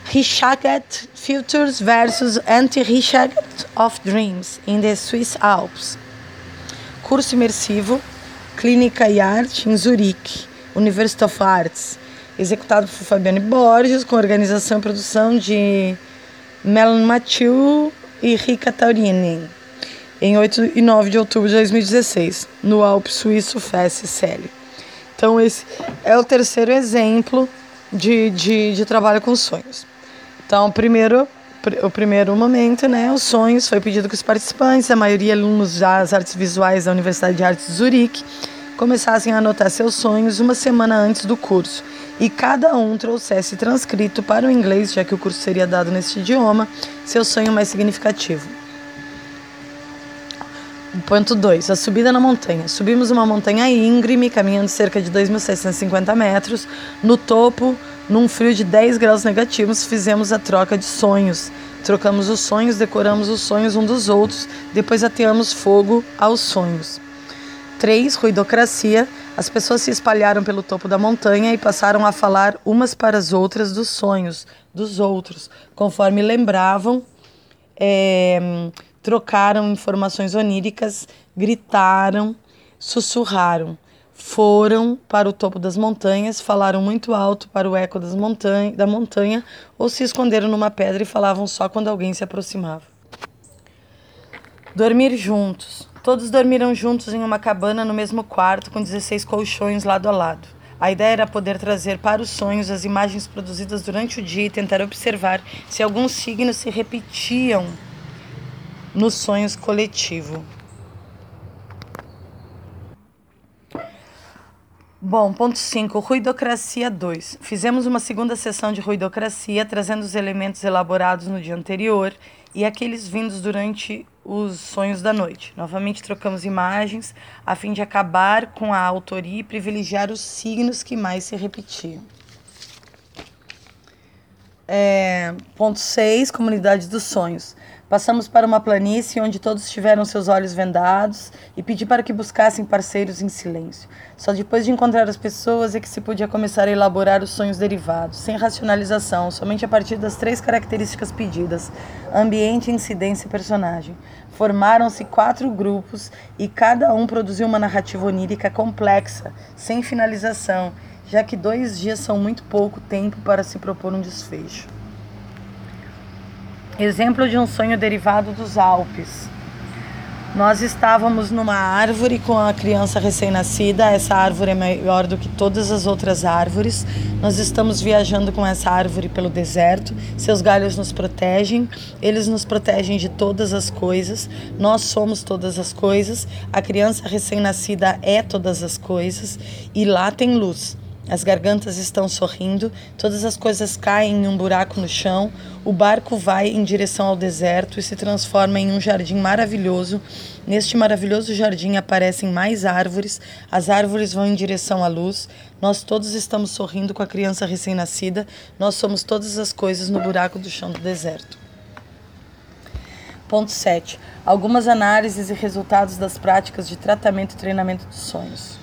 Rechaget Futures versus Anti-Rechaget of Dreams in the Swiss Alps. Curso imersivo, Clínica e Arte em Zurique, University of Arts, executado por Fabiane Borges, com organização e produção de Melan Mathieu e Rika Taurini, em oito e nove de outubro de dois mil e dezesseis, no Alpe Suíço Fest C L. Então esse é o terceiro exemplo de, de, de trabalho com sonhos. Então, primeiro, o primeiro momento, né, os sonhos, foi pedido que os participantes, a maioria alunos das artes visuais da Universidade de Artes de Zurique, começassem a anotar seus sonhos uma semana antes do curso e cada um trouxesse transcrito para o inglês, já que o curso seria dado nesse idioma, seu sonho mais significativo. Ponto dois. A subida na montanha. Subimos uma montanha íngreme, caminhando cerca de dois mil seiscentos e cinquenta metros. No topo, num frio de dez graus negativos, fizemos a troca de sonhos. Trocamos os sonhos, decoramos os sonhos um dos outros, depois ateamos fogo aos sonhos. três. Ruidocracia. As pessoas se espalharam pelo topo da montanha e passaram a falar umas para as outras dos sonhos dos outros, conforme lembravam, é, trocaram informações oníricas, gritaram, sussurraram, foram para o topo das montanhas, falaram muito alto para o eco das montanha, da montanha ou se esconderam numa pedra e falavam só quando alguém se aproximava. Dormir juntos. Todos dormiram juntos em uma cabana no mesmo quarto, com dezesseis colchões lado a lado. A ideia era poder trazer para os sonhos as imagens produzidas durante o dia e tentar observar se alguns signos se repetiam nos sonhos coletivos. Bom, ponto cinco, Ruidocracia dois. Fizemos uma segunda sessão de ruidocracia, trazendo os elementos elaborados no dia anterior e aqueles vindos durante os sonhos da noite. Novamente trocamos imagens, a fim de acabar com a autoria e privilegiar os signos que mais se repetiam. É, ponto seis, Comunidade dos Sonhos. Passamos para uma planície onde todos tiveram seus olhos vendados e pedi para que buscassem parceiros em silêncio. Só depois de encontrar as pessoas é que se podia começar a elaborar os sonhos derivados, sem racionalização, somente a partir das três características pedidas: ambiente, incidência e personagem. Formaram-se quatro grupos e cada um produziu uma narrativa onírica complexa, sem finalização, já que dois dias são muito pouco tempo para se propor um desfecho. Exemplo de um sonho derivado dos Alpes. Nós estávamos numa árvore com a criança recém-nascida. Essa árvore é maior do que todas as outras árvores. Nós estamos viajando com essa árvore pelo deserto. Seus galhos nos protegem. Eles nos protegem de todas as coisas. Nós somos todas as coisas. A criança recém-nascida é todas as coisas. E lá tem luz. As gargantas estão sorrindo, todas as coisas caem em um buraco no chão, o barco vai em direção ao deserto e se transforma em um jardim maravilhoso. Neste maravilhoso jardim aparecem mais árvores, as árvores vão em direção à luz, nós todos estamos sorrindo com a criança recém-nascida, nós somos todas as coisas no buraco do chão do deserto. Ponto sete. Algumas análises e resultados das práticas de tratamento e treinamento dos sonhos.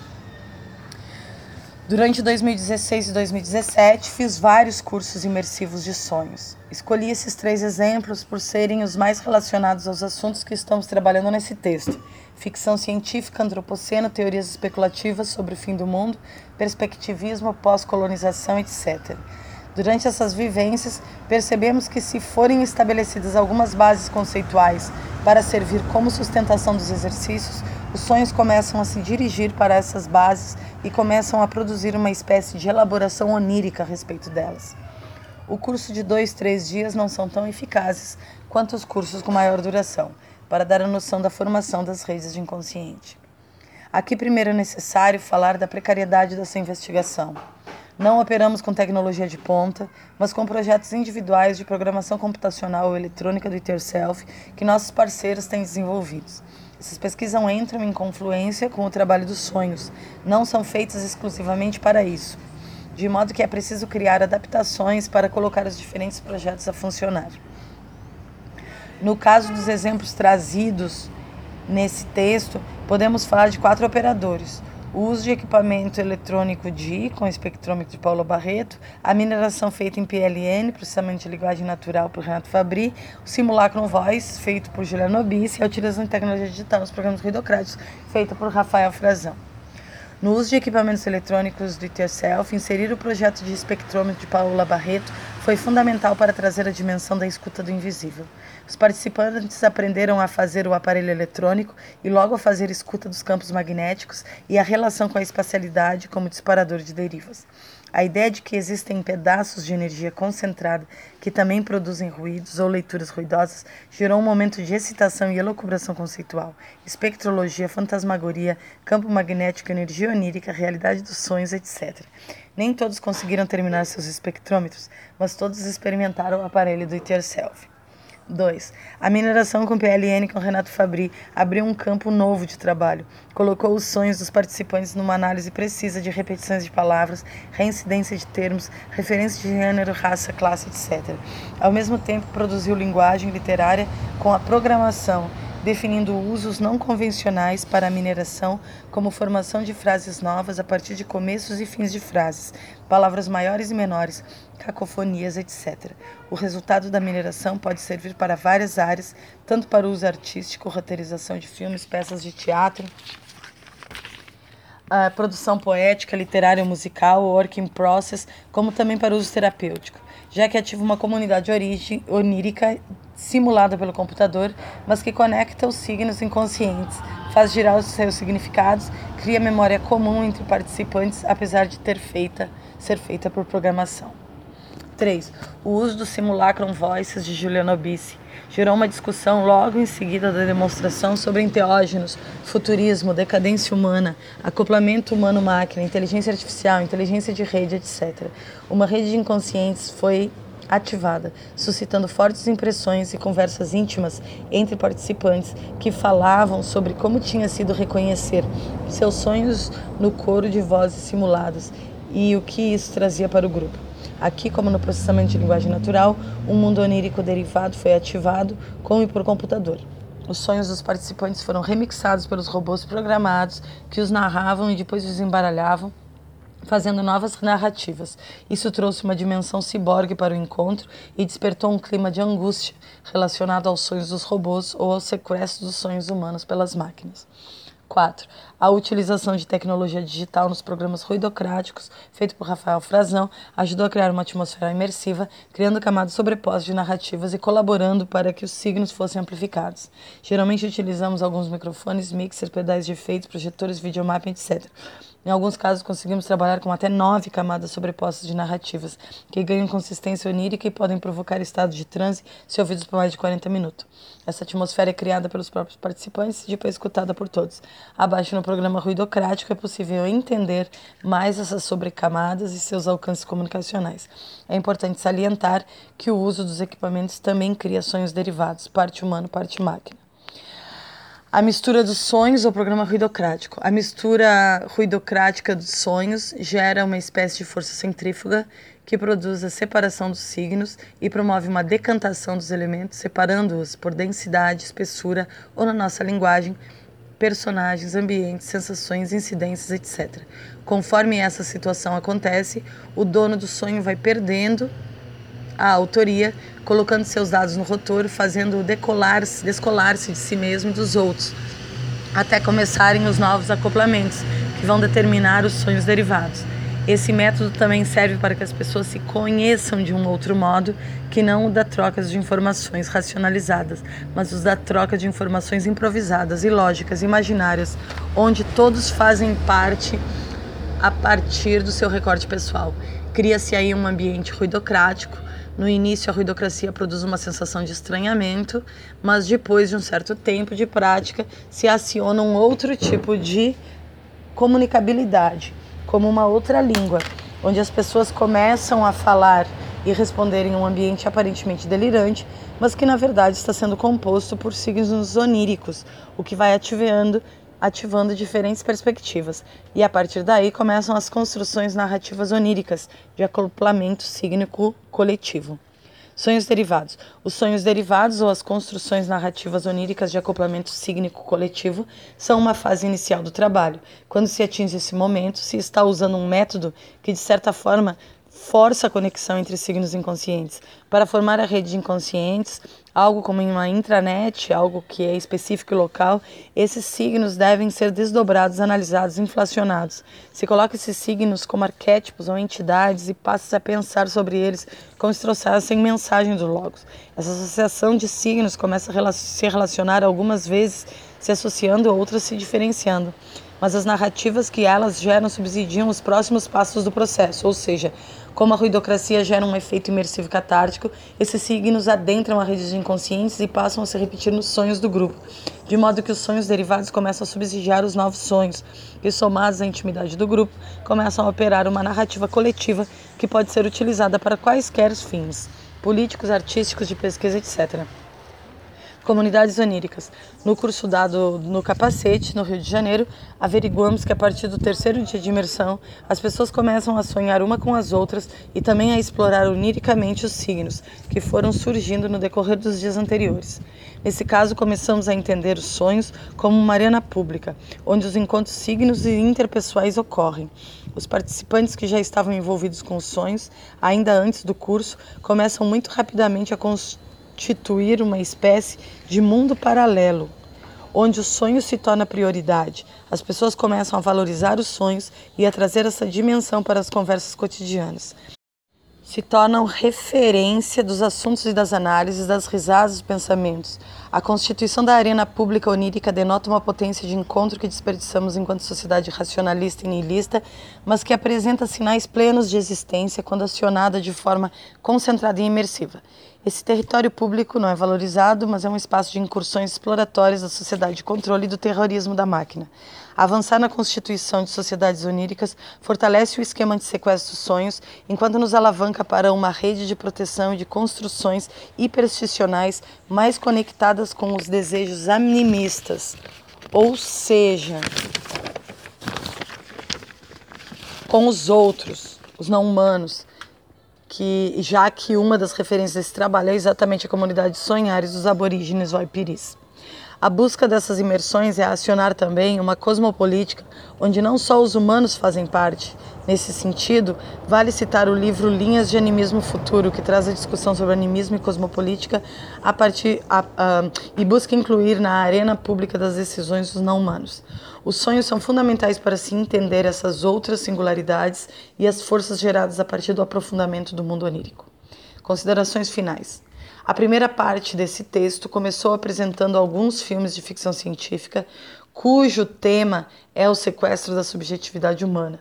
Durante dois mil e dezesseis e dois mil e dezessete, fiz vários cursos imersivos de sonhos. Escolhi esses três exemplos por serem os mais relacionados aos assuntos que estamos trabalhando nesse texto: ficção científica, antropoceno, teorias especulativas sobre o fim do mundo, perspectivismo, pós-colonização, etcétera. Durante essas vivências, percebemos que, se forem estabelecidas algumas bases conceituais para servir como sustentação dos exercícios, os sonhos começam a se dirigir para essas bases e começam a produzir uma espécie de elaboração onírica a respeito delas. O curso de dois, três dias não são tão eficazes quanto os cursos com maior duração, para dar a noção da formação das redes de inconsciente. Aqui primeiro é necessário falar da precariedade dessa investigação. Não operamos com tecnologia de ponta, mas com projetos individuais de programação computacional ou eletrônica do ItterSelf que nossos parceiros têm desenvolvidos. Essas pesquisas entram em confluência com o trabalho dos sonhos, não são feitas exclusivamente para isso, de modo que é preciso criar adaptações para colocar os diferentes projetos a funcionar. No caso dos exemplos trazidos nesse texto, podemos falar de quatro operadores. o uso de equipamento eletrônico D I, com espectrômetro de Paulo Barreto, a mineração feita em P L N, processamento de linguagem natural por Renato Fabri, o simulacro voice, feito por Juliano Obissi, e a utilização de tecnologia digital nos programas ruidocráticos, feita por Rafael Frazão. No uso de equipamentos eletrônicos do It Yourself, inserir o projeto de espectrômetro de Paula Barreto foi fundamental para trazer a dimensão da escuta do invisível. Os participantes aprenderam a fazer o aparelho eletrônico e logo a fazer escuta dos campos magnéticos e a relação com a espacialidade como disparador de derivas. A ideia de que existem pedaços de energia concentrada que também produzem ruídos ou leituras ruidosas gerou um momento de excitação e elucubração conceitual, espectrologia, fantasmagoria, campo magnético, energia onírica, realidade dos sonhos, etcétera. Nem todos conseguiram terminar seus espectrômetros, mas todos experimentaram o aparelho do It Yourself. dois. A mineração com P L N com Renato Fabri abriu um campo novo de trabalho. Colocou os sonhos dos participantes numa análise precisa de repetições de palavras, reincidência de termos, referência de gênero, raça, classe, etcétera. Ao mesmo tempo, produziu linguagem literária com a programação, definindo usos não convencionais para a mineração, como formação de frases novas a partir de começos e fins de frases, palavras maiores e menores, cacofonias, etcétera. O resultado da mineração pode servir para várias áreas, tanto para o uso artístico, roteirização de filmes, peças de teatro, a produção poética, literária ou musical, work in process, como também para uso terapêutico, já que ativa uma comunidade origem, onírica simulada pelo computador, mas que conecta os signos inconscientes, faz girar os seus significados, cria memória comum entre participantes, apesar de ter feita, ser feita por programação. três. O uso do Simulacrum Voices de Juliano Obissi gerou uma discussão logo em seguida da demonstração sobre enteógenos, futurismo, decadência humana, acoplamento humano-máquina, inteligência artificial, inteligência de rede, etcétera. Uma rede de inconscientes foi ativada, suscitando fortes impressões e conversas íntimas entre participantes que falavam sobre como tinha sido reconhecer seus sonhos no coro de vozes simuladas e o que isso trazia para o grupo. Aqui, como no processamento de linguagem natural, um mundo onírico derivado foi ativado com e por computador. Os sonhos dos participantes foram remixados pelos robôs programados que os narravam e depois desembaralhavam, fazendo novas narrativas. Isso trouxe uma dimensão ciborgue para o encontro e despertou um clima de angústia relacionado aos sonhos dos robôs ou ao sequestro dos sonhos humanos pelas máquinas. quatro. A utilização de tecnologia digital nos programas ruidocráticos, feito por Rafael Frazão, ajudou a criar uma atmosfera imersiva, criando camadas sobrepostas de narrativas e colaborando para que os signos fossem amplificados. Geralmente utilizamos alguns microfones, mixer, pedais de efeitos, projetores, videomapping, etcétera. Em alguns casos, conseguimos trabalhar com até nove camadas sobrepostas de narrativas, que ganham consistência onírica e podem provocar estado de transe se ouvidos por mais de quarenta minutos. Essa atmosfera é criada pelos próprios participantes e depois escutada por todos. Abaixo no programa ruidocrático é possível entender mais essas sobrecamadas e seus alcances comunicacionais. É importante salientar que o uso dos equipamentos também cria sonhos derivados, parte humano, parte máquina. A mistura dos sonhos ou programa ruidocrático. A mistura ruidocrática dos sonhos gera uma espécie de força centrífuga que produz a separação dos signos e promove uma decantação dos elementos, separando-os por densidade, espessura ou, na nossa linguagem, personagens, ambientes, sensações, incidências, etcétera. Conforme essa situação acontece, o dono do sonho vai perdendo a autoria, colocando seus dados no rotor, fazendo-o decolar-se, descolar-se de si mesmo e dos outros, até começarem os novos acoplamentos, que vão determinar os sonhos derivados. Esse método também serve para que as pessoas se conheçam de um outro modo, que não o da troca de informações racionalizadas, mas os da troca de informações improvisadas, ilógicas, imaginárias, onde todos fazem parte a partir do seu recorte pessoal. Cria-se aí um ambiente ruidocrático. No início, a ruidocracia produz uma sensação de estranhamento, mas depois de um certo tempo de prática, se aciona um outro tipo de comunicabilidade, como uma outra língua, onde as pessoas começam a falar e responder em um ambiente aparentemente delirante, mas que na verdade está sendo composto por signos oníricos, o que vai ativando, ativando diferentes perspectivas. E a partir daí começam as construções narrativas oníricas de acoplamento sígnico coletivo. Sonhos derivados. Os sonhos derivados, ou as construções narrativas oníricas de acoplamento sígnico coletivo, são uma fase inicial do trabalho. Quando se atinge esse momento, se está usando um método que, de certa forma, força a conexão entre signos inconscientes. Para formar a rede de inconscientes, algo como em uma intranet, algo que é específico e local, esses signos devem ser desdobrados, analisados, inflacionados. Se coloca esses signos como arquétipos ou entidades e passa a pensar sobre eles como se trouxessem mensagem do Logos. Essa associação de signos começa a se relacionar algumas vezes se associando, outras se diferenciando. Mas as narrativas que elas geram subsidiam os próximos passos do processo, ou seja, como a ruidocracia gera um efeito imersivo catártico, esses signos adentram a rede de inconscientes e passam a se repetir nos sonhos do grupo, de modo que os sonhos derivados começam a subsidiar os novos sonhos, e somados à intimidade do grupo, começam a operar uma narrativa coletiva que pode ser utilizada para quaisquer fins, políticos, artísticos, de pesquisa, etcétera. Comunidades oníricas. No curso dado no Capacete, no Rio de Janeiro, averiguamos que a partir do terceiro dia de imersão, as pessoas começam a sonhar uma com as outras e também a explorar oniricamente os signos, que foram surgindo no decorrer dos dias anteriores. Nesse caso, começamos a entender os sonhos como uma arena pública, onde os encontros signos e interpessoais ocorrem. Os participantes que já estavam envolvidos com os sonhos, ainda antes do curso, começam muito rapidamente a construir constituir uma espécie de mundo paralelo, onde o sonho se torna prioridade. As pessoas começam a valorizar os sonhos e a trazer essa dimensão para as conversas cotidianas. Se tornam referência dos assuntos e das análises, das risadas dos pensamentos. A constituição da arena pública onírica denota uma potência de encontro que desperdiçamos enquanto sociedade racionalista e nihilista, mas que apresenta sinais plenos de existência quando acionada de forma concentrada e imersiva. Esse território público não é valorizado, mas é um espaço de incursões exploratórias da sociedade de controle e do terrorismo da máquina. Avançar na constituição de sociedades oníricas fortalece o esquema de sequestro dos sonhos, enquanto nos alavanca para uma rede de proteção e de construções hipersticionais mais conectadas com os desejos animistas, ou seja, com os outros, os não humanos, que, já que uma das referências desse trabalho é exatamente a comunidade de sonhares dos aborígenes waipiris. A busca dessas imersões é acionar também uma cosmopolítica onde não só os humanos fazem parte. Nesse sentido, vale citar o livro Linhas de Animismo Futuro, que traz a discussão sobre animismo e cosmopolítica a partir, a, a, e busca incluir na arena pública das decisões os não-humanos. Os sonhos são fundamentais para se entender essas outras singularidades e as forças geradas a partir do aprofundamento do mundo onírico. Considerações finais. A primeira parte desse texto começou apresentando alguns filmes de ficção científica cujo tema é o sequestro da subjetividade humana,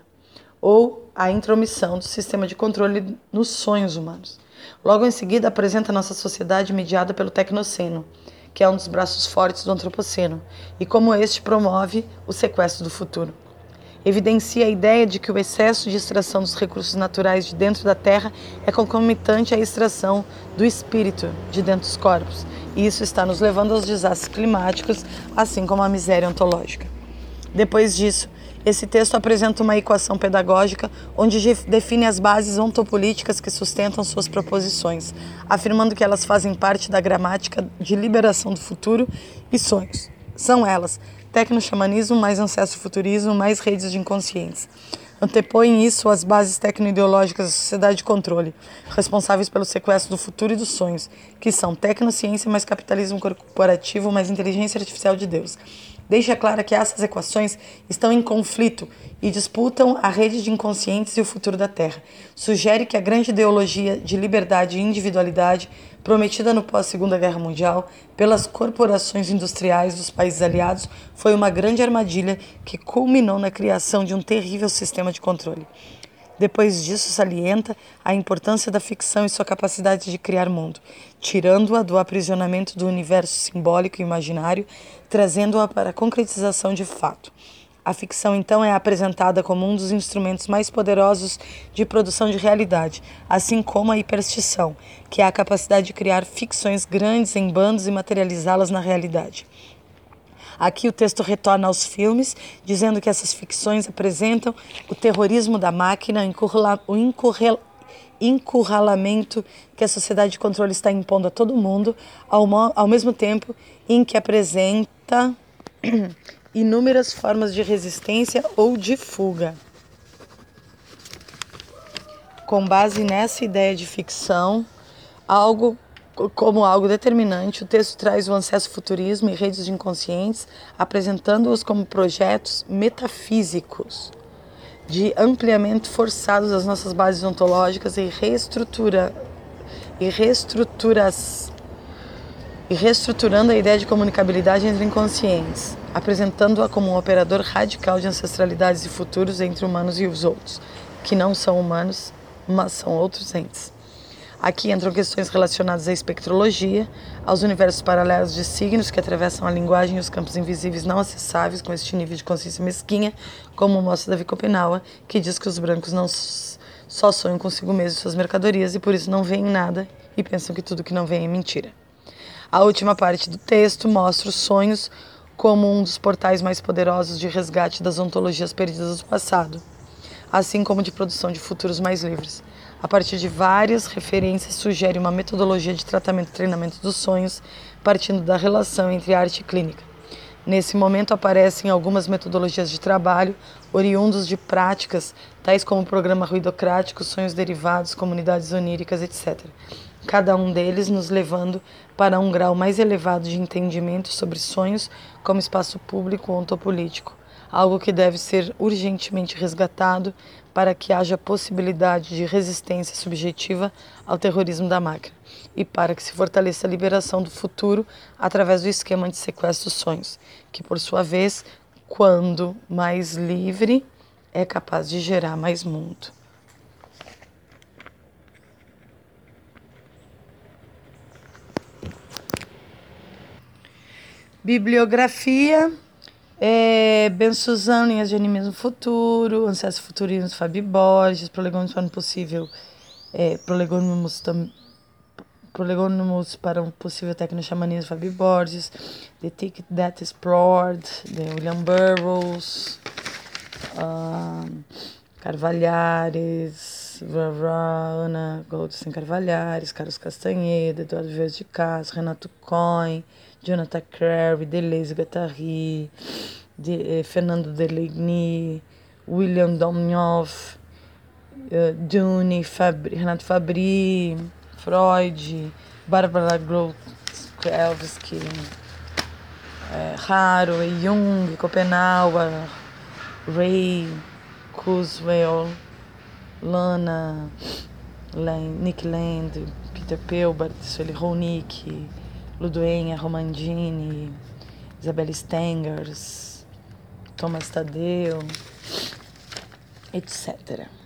ou a intromissão do sistema de controle nos sonhos humanos. Logo em seguida, apresenta nossa sociedade mediada pelo tecnoceno, que é um dos braços fortes do antropoceno, e como este promove o sequestro do futuro. Evidencia a ideia de que o excesso de extração dos recursos naturais de dentro da Terra é concomitante à extração do espírito de dentro dos corpos, e isso está nos levando aos desastres climáticos, assim como à miséria ontológica. Depois disso, esse texto apresenta uma equação pedagógica onde define as bases ontopolíticas que sustentam suas proposições, afirmando que elas fazem parte da gramática de liberação do futuro e sonhos. São elas: tecno-xamanismo, mais ancestro-futurismo, mais redes de inconscientes. Antepõem isso às bases tecno-ideológicas da sociedade de controle, responsáveis pelo sequestro do futuro e dos sonhos, que são tecnociência mais capitalismo corporativo mais inteligência artificial de Deus. Deixa clara que essas equações estão em conflito e disputam a rede de inconscientes e o futuro da Terra. Sugere que a grande ideologia de liberdade e individualidade, prometida no pós-Segunda Guerra Mundial pelas corporações industriais dos países aliados, foi uma grande armadilha que culminou na criação de um terrível sistema de controle. Depois disso, salienta a importância da ficção e sua capacidade de criar mundo, tirando-a do aprisionamento do universo simbólico e imaginário, trazendo-a para a concretização de fato. A ficção, então, é apresentada como um dos instrumentos mais poderosos de produção de realidade, assim como a hiperstição, que é a capacidade de criar ficções grandes em bandos e materializá-las na realidade. Aqui o texto retorna aos filmes, dizendo que essas ficções apresentam o terrorismo da máquina, o encurralamento que a sociedade de controle está impondo a todo mundo, ao, ao mesmo tempo em que apresenta inúmeras formas de resistência ou de fuga. Com base nessa ideia de ficção, algo como algo determinante, o texto traz o ancesso-futurismo e redes de inconscientes, apresentando-os como projetos metafísicos de ampliamento forçado das nossas bases ontológicas e reestrutura e reestruturas e reestruturando a ideia de comunicabilidade entre inconscientes, apresentando-a como um operador radical de ancestralidades e futuros entre humanos e os outros, que não são humanos, mas são outros entes. Aqui entram questões relacionadas à espectrologia, aos universos paralelos de signos que atravessam a linguagem e os campos invisíveis não acessáveis com este nível de consciência mesquinha, como mostra Davi Copenaua, que diz que os brancos não só sonham consigo mesmos e suas mercadorias e por isso não veem nada e pensam que tudo que não vem é mentira. A última parte do texto mostra os sonhos como um dos portais mais poderosos de resgate das ontologias perdidas do passado, assim como de produção de futuros mais livres. A partir de várias referências, sugere uma metodologia de tratamento e treinamento dos sonhos, partindo da relação entre arte e clínica. Nesse momento aparecem algumas metodologias de trabalho, oriundos de práticas, tais como o programa ruidocrático, sonhos derivados, comunidades oníricas, etcétera. Cada um deles nos levando para um grau mais elevado de entendimento sobre sonhos como espaço público ontopolítico, algo que deve ser urgentemente resgatado para que haja possibilidade de resistência subjetiva ao terrorismo da máquina e para que se fortaleça a liberação do futuro através do esquema de sequestro dos sonhos, que por sua vez, quando mais livre, é capaz de gerar mais mundo. Bibliografia. É, Ben Suzano, Linhas de Animismo Futuro, Ancesso Futurismo, Fabi Borges, Prolegômenos para um possível é, Prolegômenos, tam, Prolegômenos para um possível técnico xamanismo, Fabi Borges, The Ticket That Explored, de William Burroughs, uh, Carvalhares, Ana Goldstein Carvalhares, Carlos Castanheda, Eduardo Verde de Castro, Renato Cohen, Jonathan Crary, Deleuze Guattari, de, eh, Fernando Deligny, William Domnov, uh, Dune, Fabri, Renato Fabri, Freud, Barbara Grotowski, eh, Haraway, Jung, Copenhague, Ray Kurzweil, Lana, Lane, Nick Land, Peter Pelbart, Sueli Ronick, Ludoenha Romandini, Isabelle Stengers, Thomas Tadeu, etcétera.